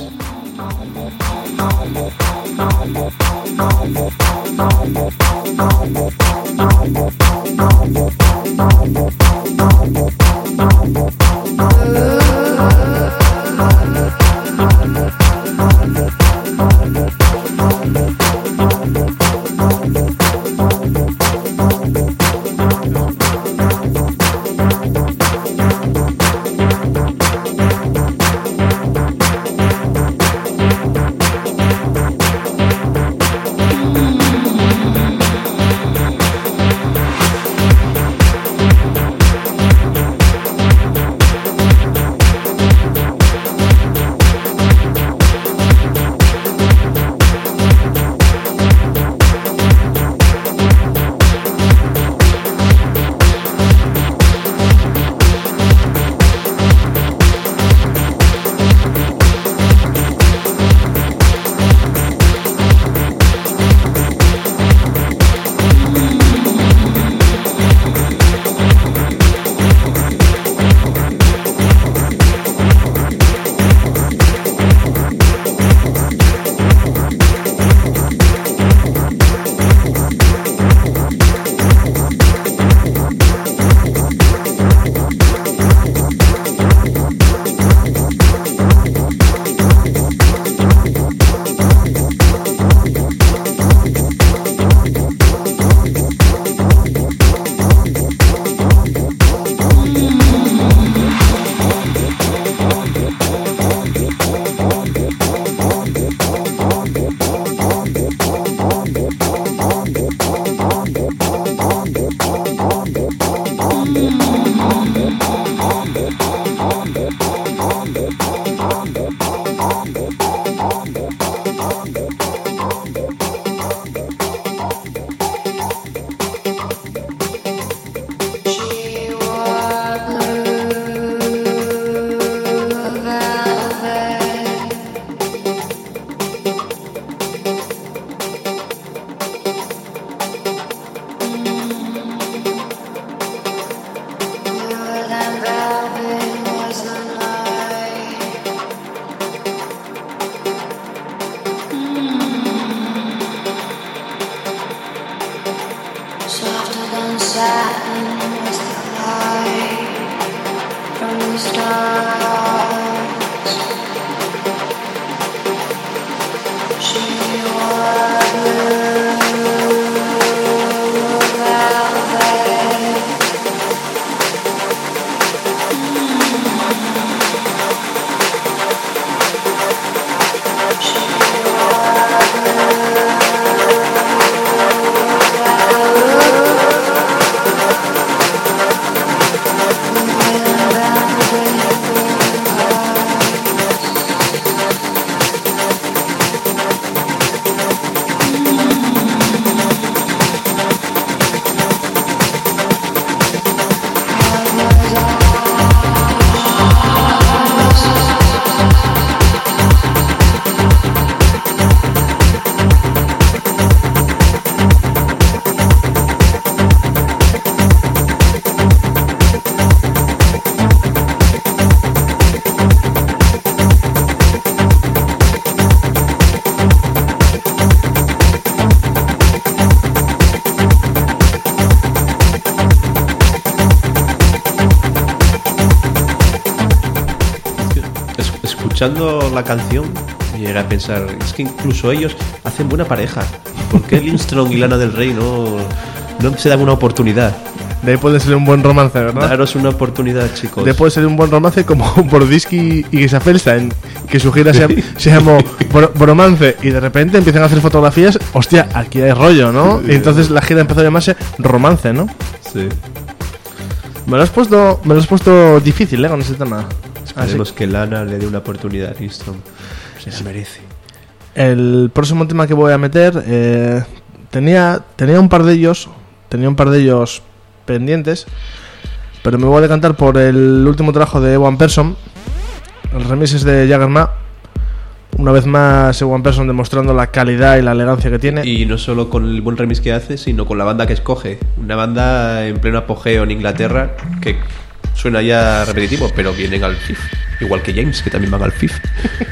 escuchando la canción llegué a pensar, es que incluso ellos hacen buena pareja. ¿Por qué Lindstrom y Lana del Rey no se dan una oportunidad? De ahí puede ser un buen romance, ¿verdad? Daros una oportunidad, chicos. De ahí puede ser un buen romance como Brodisky y Gesafelstein, que su gira se llamó Bromance, y de repente empiezan a hacer fotografías. Hostia, aquí hay rollo, ¿no? Y entonces la gira empezó a llamarse Romance, ¿no? Sí. Me lo has puesto difícil, con ese tema. Esperemos que Lana le dé una oportunidad a Lindstrom. Se la merece. El próximo tema que voy a meter, tenía un par de ellos pendientes, pero me voy a decantar por el último trabajo de One Person. El remix es de Jaggerma. Una vez más, One Person demostrando la calidad y la elegancia que tiene. Y no solo con el buen remix que hace, sino con la banda que escoge. Una banda en pleno apogeo en Inglaterra, que suena ya repetitivo, pero vienen al FIF. Igual que James, que también van al FIF.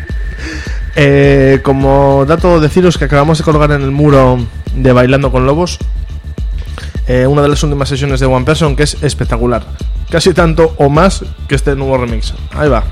Como dato, deciros que acabamos de colgar en el muro de Bailando con Lobos una de las últimas sesiones de One Person, que es espectacular. Casi tanto o más que este nuevo remix. Ahí va.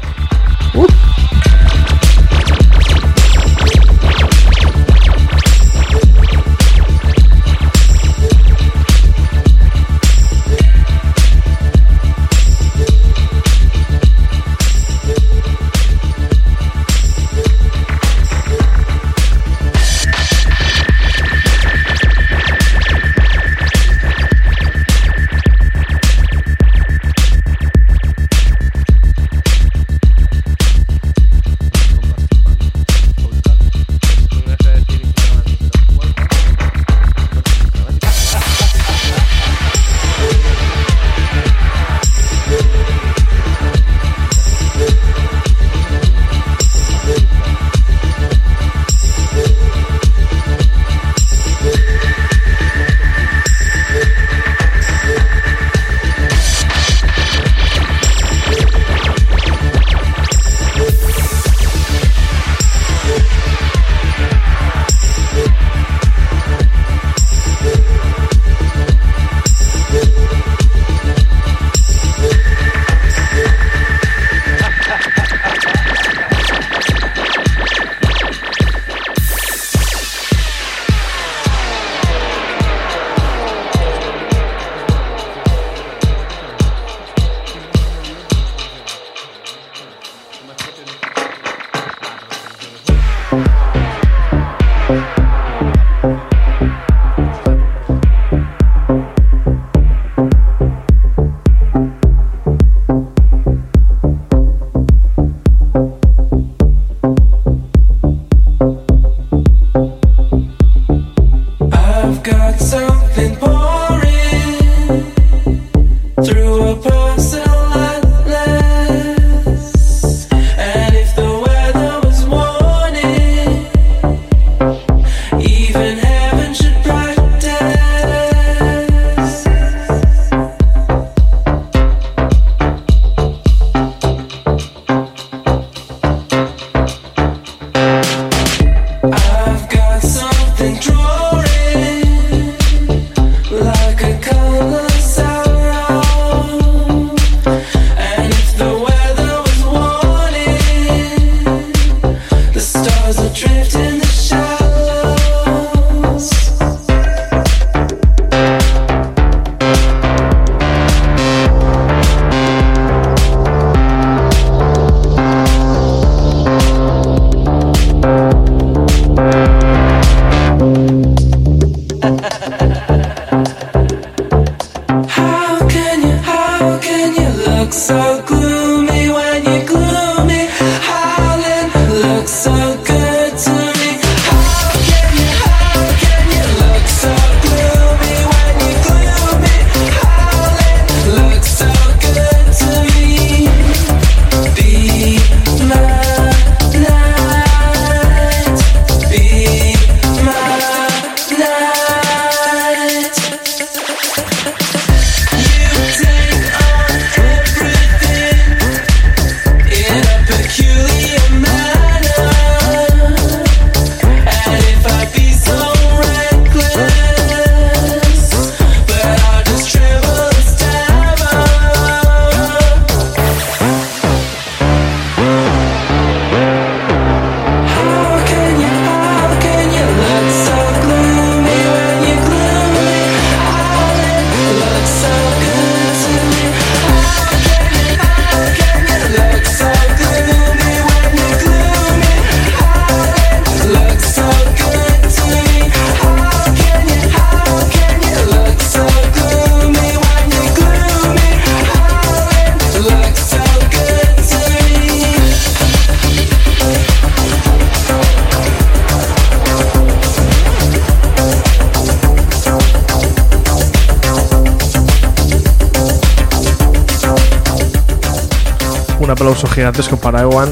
Un aplauso gigantesco para Ewan.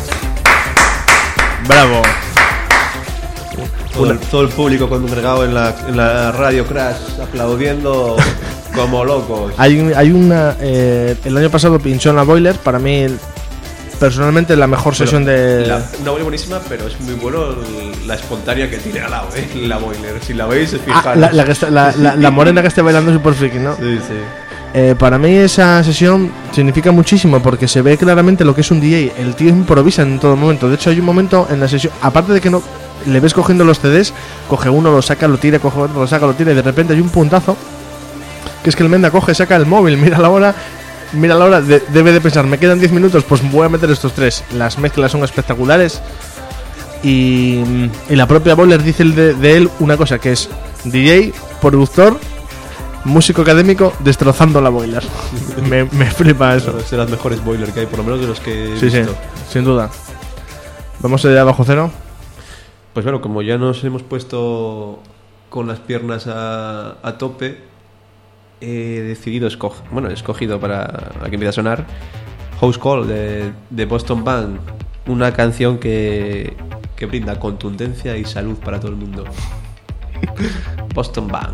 Bravo. Todo el público congregado en la Radio Crash aplaudiendo como locos. Hay una... el año pasado pinchó en la Boiler. Para mí, personalmente, la mejor sesión de... Una muy buenísima, pero es muy bueno la espontánea que tiene al lado, la Boiler. Si la veis, fijaros. La morena que está bailando Super Freaky, ¿no? Sí, sí. Para mí esa sesión significa muchísimo porque se ve claramente lo que es un DJ. El tío improvisa en todo momento. De hecho, hay un momento en la sesión, aparte de que no le ves cogiendo los CDs, coge uno, lo saca, lo tira, coge otro, lo saca, lo tira, y de repente hay un puntazo que es que el Menda coge, saca el móvil, mira la hora, debe de pensar, me quedan 10 minutos, pues voy a meter estos 3. Las mezclas son espectaculares y la propia Boiler dice de él una cosa, que es DJ, productor, músico académico, destrozando la Boiler. me flipa eso. Es de las mejores Boiler que hay, por lo menos de los que he Sí, visto. sí, sin duda. Vamos allá bajo cero. Pues bueno, como ya nos hemos puesto con las piernas a tope, he decidido escogido para a que empiece a sonar House Call de Boston Band, una canción que brinda contundencia y salud para todo el mundo. Boston Band.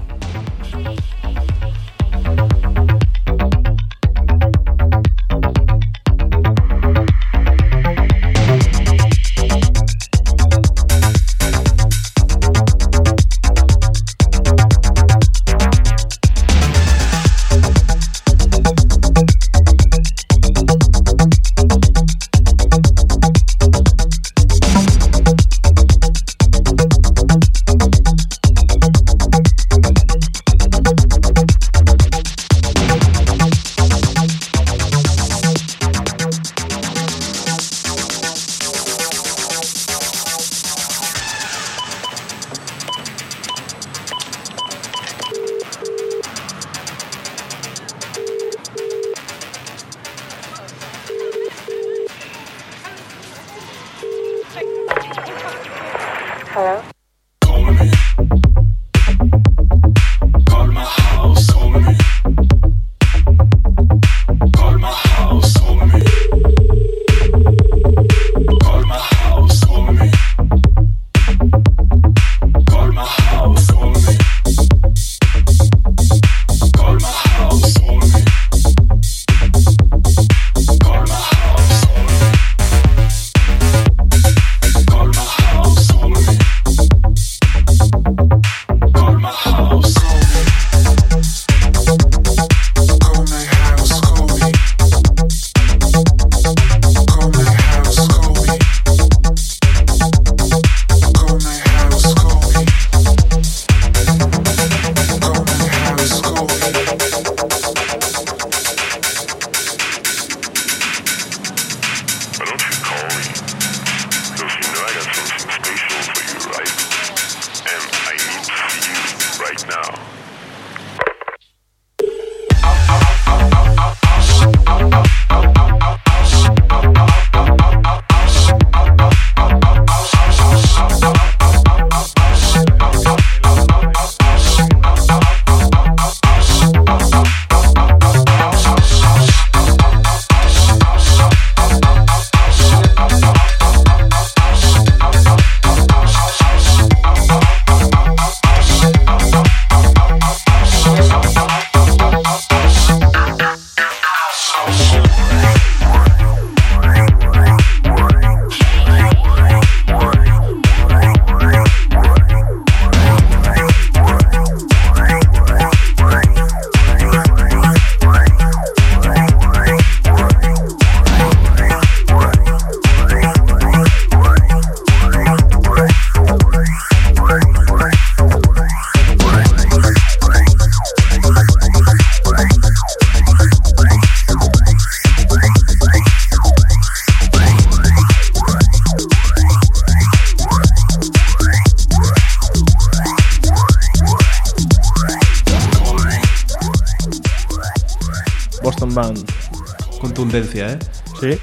Band. Contundencia, ¿eh? Sí.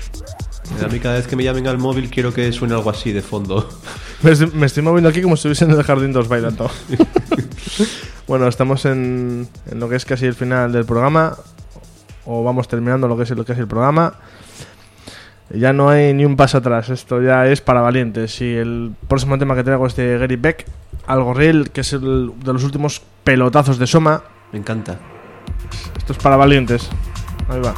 A mí cada vez que me llamen al móvil quiero que suene algo así de fondo. Me estoy moviendo aquí como si estuviese en el jardín 2 bailando. Bueno, estamos en lo que es casi el final del programa. o vamos terminando lo que es el programa. Ya no hay ni un paso atrás, esto ya es para valientes. Y el próximo tema que traigo es de Gary Beck, Algorriel, que es el de los últimos pelotazos de Soma. Me encanta. Esto es para valientes. Ahí va.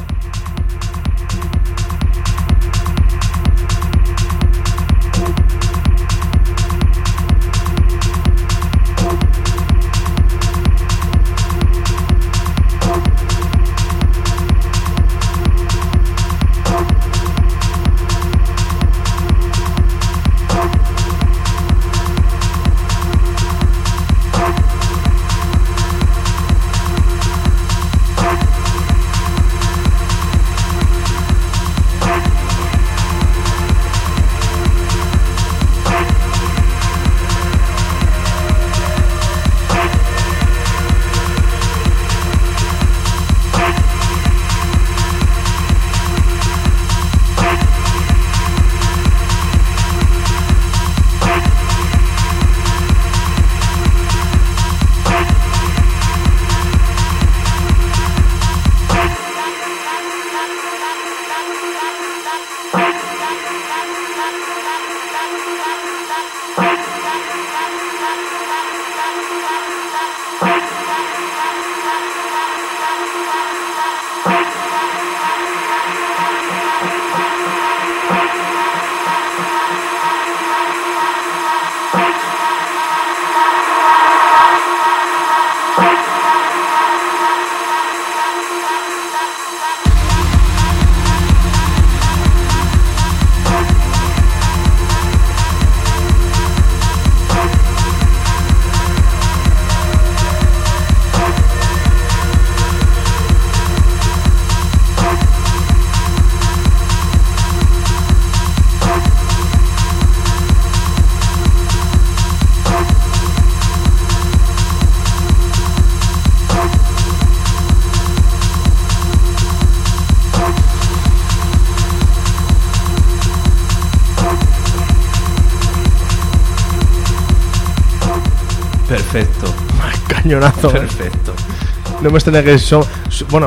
Perfecto. Cañonazo. Perfecto. No hemos tenido que... bueno,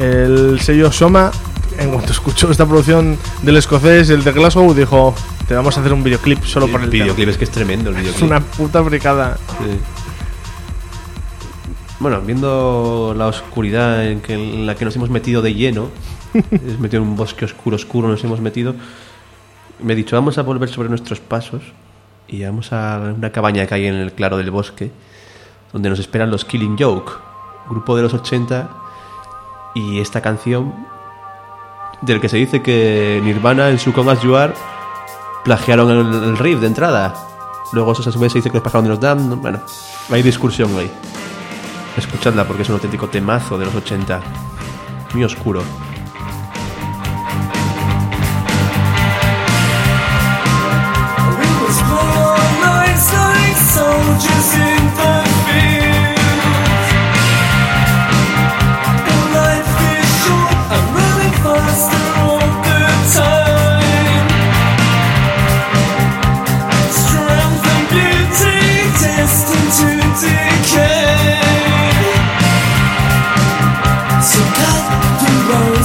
el sello Soma, en cuanto escuchó esta producción del escocés, el de Glasgow, dijo: te vamos a hacer un videoclip solo por el videoclip. tema. Es que es tremendo el videoclip. Es una puta fricada. Sí. Bueno, viendo la oscuridad en la que nos hemos metido de lleno, es metido en un bosque oscuro nos hemos metido, me he dicho, vamos a volver sobre nuestros pasos y vamos a una cabaña que hay en el claro del bosque, donde nos esperan los Killing Joke, grupo de los 80, y esta canción del que se dice que Nirvana en su Come As You Are plagiaron el riff de entrada. Luego eso a su vez se dice que los plagiaron de los Damned. Bueno, hay discusión hoy. Escuchadla porque es un auténtico temazo de los 80, muy oscuro. So cut the road.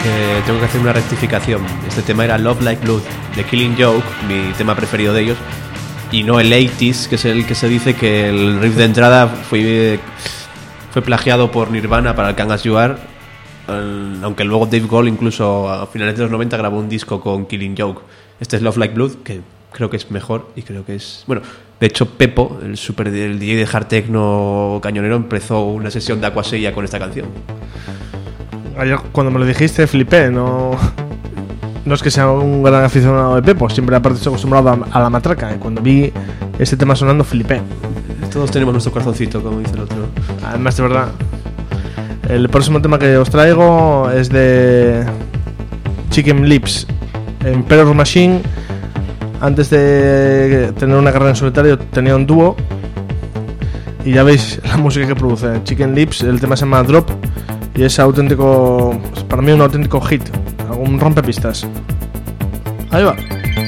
tengo que hacer una rectificación. Este tema era Love Like Blood de Killing Joke, mi tema preferido de ellos, y no el 80s, que es el que se dice que el riff de entrada fue plagiado por Nirvana para el Can As You Are, aunque luego Dave Grohl incluso a finales de los 90 grabó un disco con Killing Joke. Este es Love Like Blood, que creo que es mejor y creo que es... Bueno, de hecho Pepo, el DJ de hard techno cañonero, empezó una sesión de Aquasella con esta canción. Ayer cuando me lo dijiste flipé, no es que sea un gran aficionado de Pepo, siempre aparte estoy acostumbrado a la matraca, y cuando vi este tema sonando flipé. Todos tenemos nuestro corazoncito, como dice el otro. Además, de verdad, el próximo tema que os traigo es de Chicken Lips, Emperor Machine. Antes de tener una carrera en solitario tenía un dúo, y ya veis la música que produce. Chicken Lips, el tema se llama Drop, y es auténtico, para mí un auténtico hit, un rompepistas. Ahí va.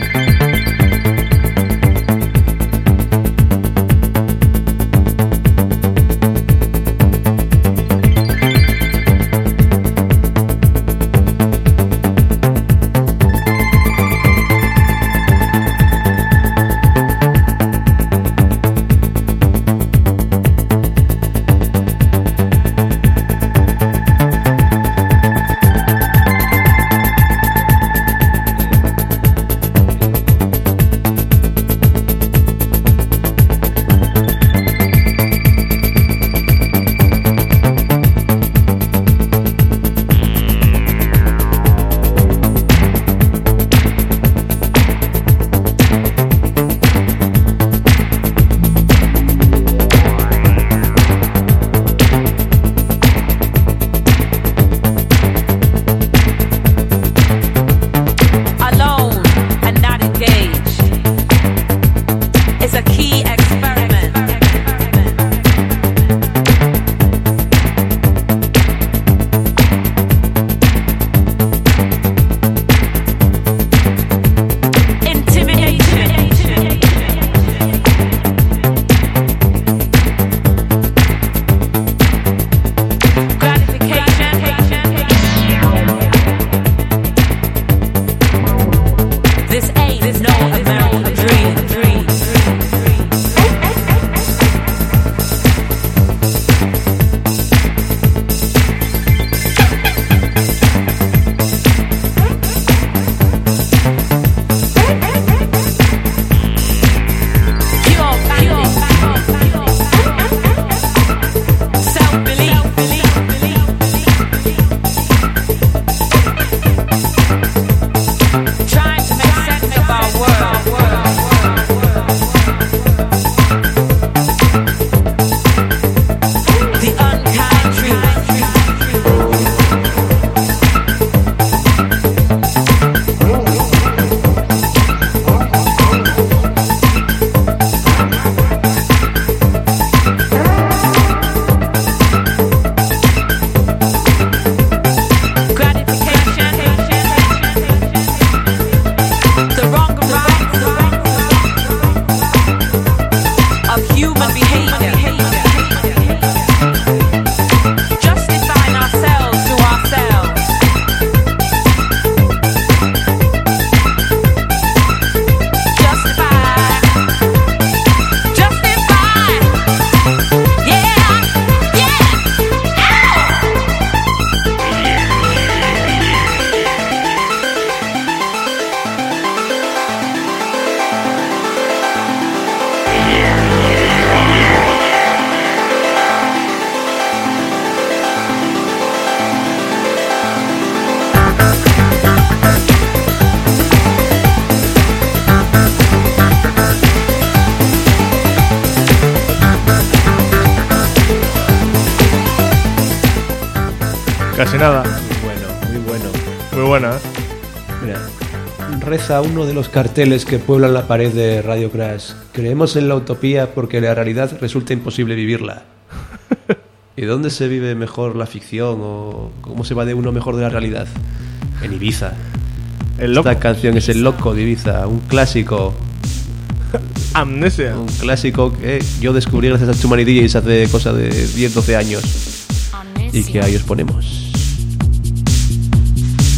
Casi nada. Muy bueno, muy bueno. Muy buena, ¿eh? Mira, reza uno de los carteles que pueblan la pared de Radio Crash. Creemos en la utopía porque la realidad resulta imposible vivirla. ¿Y dónde se vive mejor la ficción o cómo se va de uno mejor de la realidad? En Ibiza. El loco. Esta canción es El Loco de Ibiza, un clásico. Amnesia. Un clásico que yo descubrí gracias a Too Many DJs hace cosa de 10-12 años. Y que ahí os ponemos.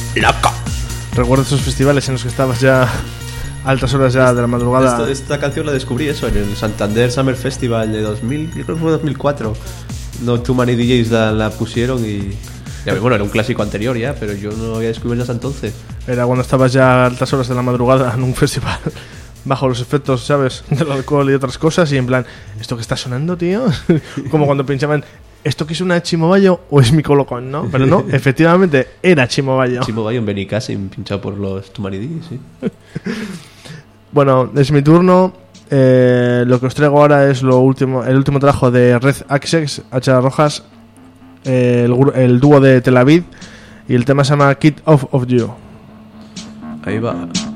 loco. Recuerdo esos festivales en los que estabas ya a altas horas ya de la madrugada. Esta canción la descubrí eso en el Santander Summer Festival de 2000, yo creo que fue 2004. No Too Many DJs la pusieron y bueno, era un clásico anterior ya, pero yo no había descubierto hasta entonces. Era cuando estabas ya a altas horas de la madrugada en un festival bajo los efectos, ¿sabes? Del alcohol y otras cosas y en plan, ¿esto que está sonando, tío? Como cuando pinchaban, ¿esto que es una Chimo Bayo o es mi colocón, no? Pero no, efectivamente era Chimo Bayo. Chimo Bayo en Benicassim, pinchado por los Too Many DJs, sí. Bueno, es mi turno. Lo que os traigo ahora es el último trabajo de Red Access, H. Rojas, el dúo de Tel Aviv, y el tema se llama Kid of You. Ahí va.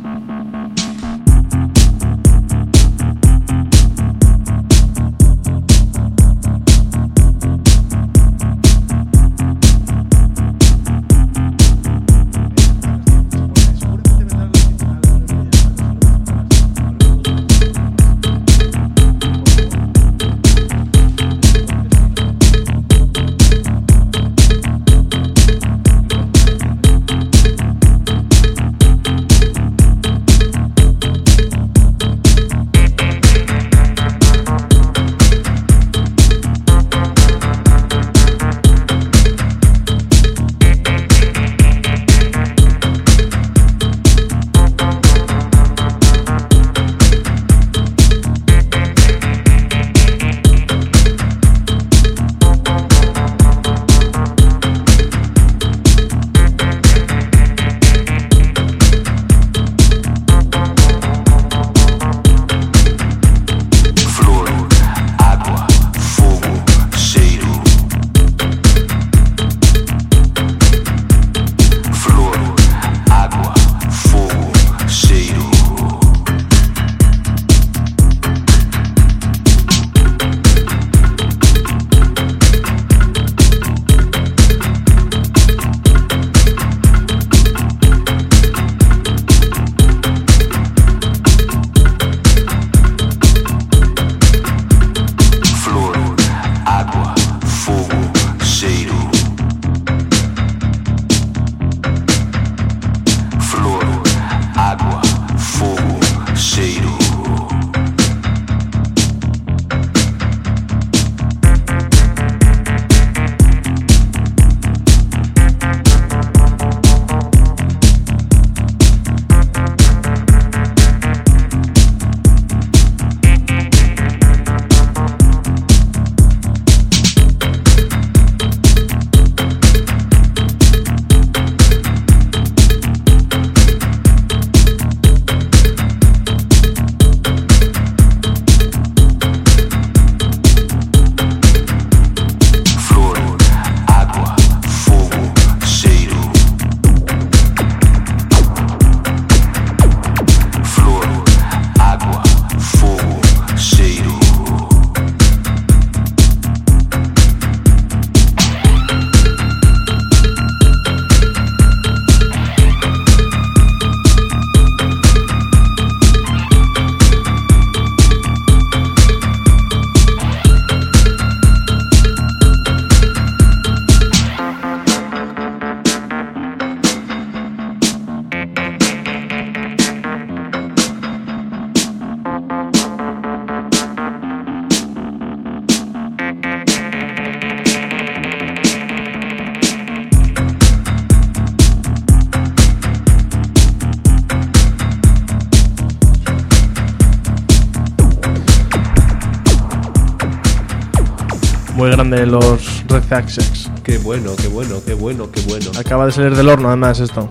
Muy grande los Red Access. Qué bueno, qué bueno, qué bueno, qué bueno. Acaba de salir del horno, además, esto.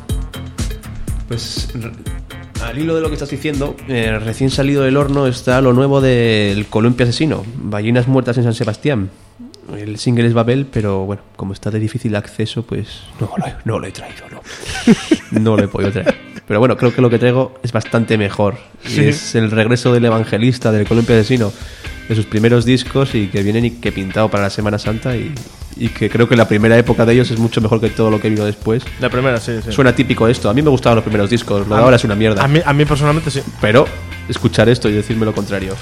Pues al hilo de lo que estás diciendo, recién salido del horno está lo nuevo del Columpio Asesino, Ballenas Muertas en San Sebastián. El single es Babel, pero bueno, como está de difícil acceso, pues no lo he traído, no. No lo he podido traer. Pero bueno, creo que lo que traigo es bastante mejor. Sí. Y es el regreso del evangelista del Columpio Asesino, de sus primeros discos, y que vienen y que pintado para la Semana Santa, y que creo que la primera época de ellos es mucho mejor que todo lo que vino después. La primera, sí, sí. Suena típico esto. A mí me gustaban los primeros discos, lo de ahora es una mierda. A mí personalmente sí. Pero escuchar esto y decirme lo contrario.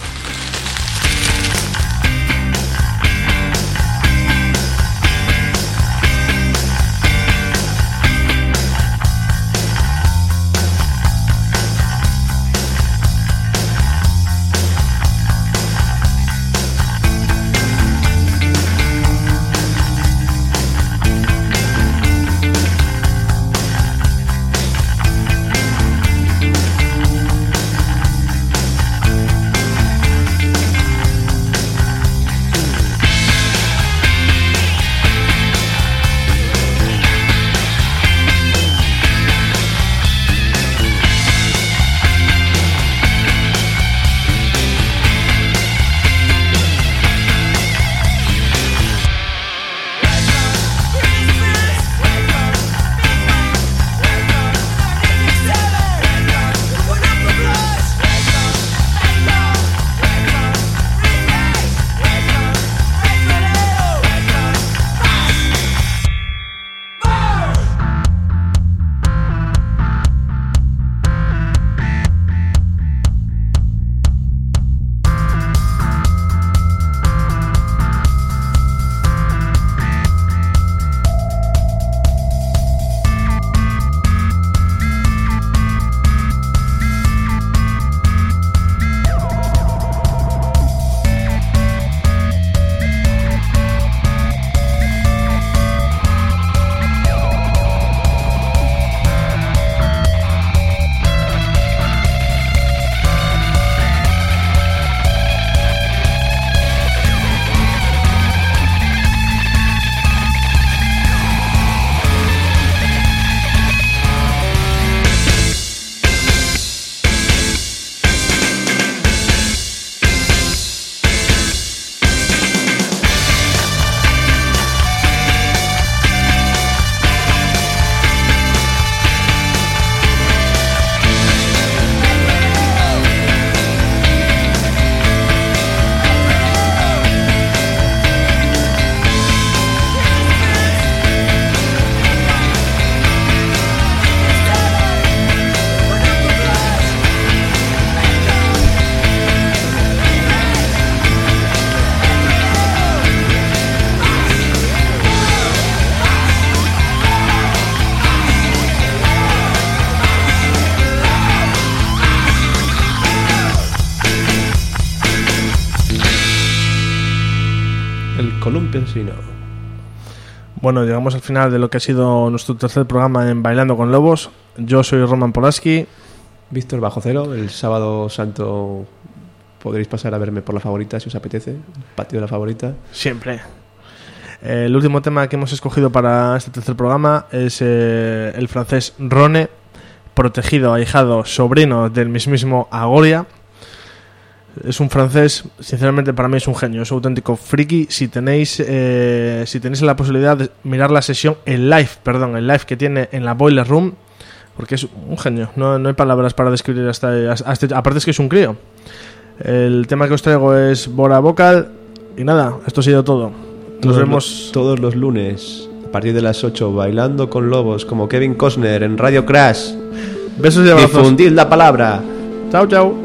Columpesino. Bueno, llegamos al final de lo que ha sido nuestro tercer programa en Bailando con Lobos. Yo soy Roman Polaski. Víctor Bajo Cero. El sábado santo podréis pasar a verme por La Favorita si os apetece. Patio de La Favorita. Siempre. El último tema que hemos escogido para este tercer programa es el francés Rone, protegido, ahijado, sobrino del mismísimo Agoria. Es un francés, sinceramente para mí es un genio, es un auténtico friki. Si tenéis la posibilidad de mirar la sesión, el live que tiene en la Boiler Room, porque es un genio, no hay palabras para describir aparte es que es un crío. El tema que os traigo es Bora Vocal y nada, esto ha sido todo. Nos vemos todos los lunes a partir de las 8 Bailando con Lobos como Kevin Costner en Radio Crash. Besos y abrazos. Difundid la palabra. Chao, chao.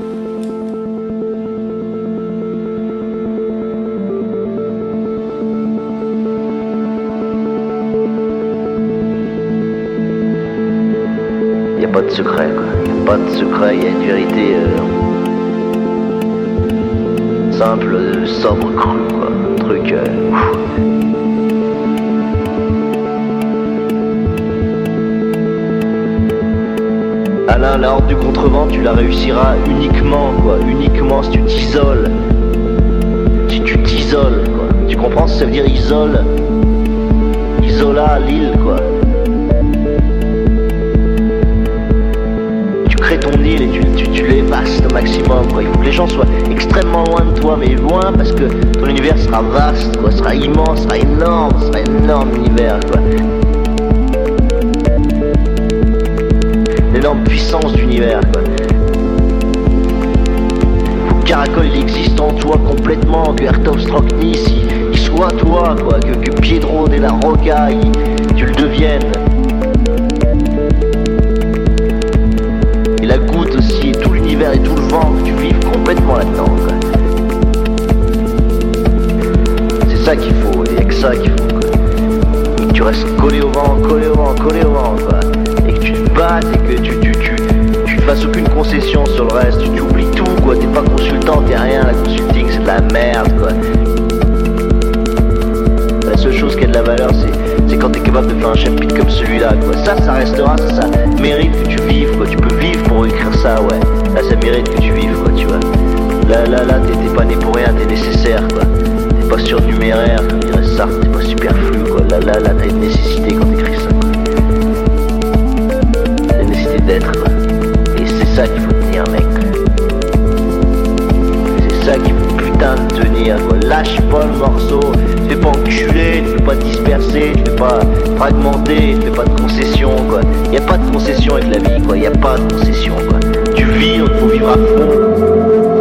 Y a pas de secret, quoi. Y a pas de secret, y a une vérité simple, sobre, crue, quoi. Un truc. Alain, la horde du contrevent, tu la réussiras uniquement si tu t'isoles. Si tu t'isoles, quoi. Tu comprends ce que ça veut dire isole? Isola, l'île, quoi. Crée ton île et tu l'évastes au maximum, quoi. Il faut que les gens soient extrêmement loin de toi, mais loin parce que ton univers sera vaste, quoi, sera immense, sera énorme univers, quoi. L'énorme puissance d'univers, quoi. Faut que Caracol il existe en toi complètement, que Ertov Stroknis il soit toi, quoi, que Piedro de la Rocca tu le deviennes. La goutte aussi, et tout l'univers et tout le vent, que tu vives complètement là-dedans, quoi. C'est ça qu'il faut, il n'y a que ça qu'il faut, quoi. Et que tu restes collé au vent, quoi. Et que tu te battes et que tu fasses aucune concession sur le reste, tu oublies tout, quoi. T'es pas consultant, t'es rien, la consulting c'est de la merde, quoi. La seule chose qui a de la valeur, c'est quand t'es capable de faire un chapitre comme celui-là, quoi. Ça restera, ça mérite que tu vives, quoi. Tu peux vivre pour écrire ça, ouais. Là, ça mérite que tu vives, quoi, tu vois. Là, t'es pas né pour rien, t'es nécessaire, quoi. T'es pas surnuméraire, comme dirait Sartre, t'es pas superflu, quoi. Là, t'as une nécessité quand t'écris ça, quoi. La nécessité d'être, quoi. Et c'est ça qu'il faut tenir, mec. C'est ça qu'il faut putain de tenir, quoi. Lâche pas le morceau. Tu fais pas enculer, tu fais pas disperser, tu fais pas fragmenter, tu fais pas de concession, quoi. Y a pas de concession avec la vie, quoi. Y a pas de concession, quoi. Tu vis, donc faut vivre à fond.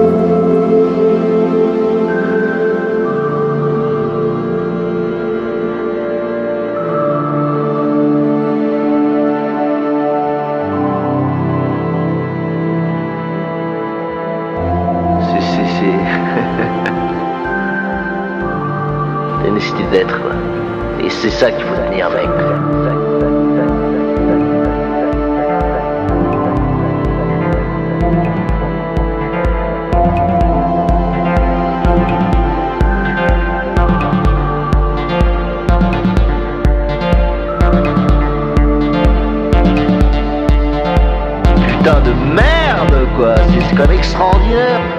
La nécessité d'être, quoi. Et c'est ça qu'il faut tenir, mec. Putain de merde, quoi. C'est quand même extraordinaire.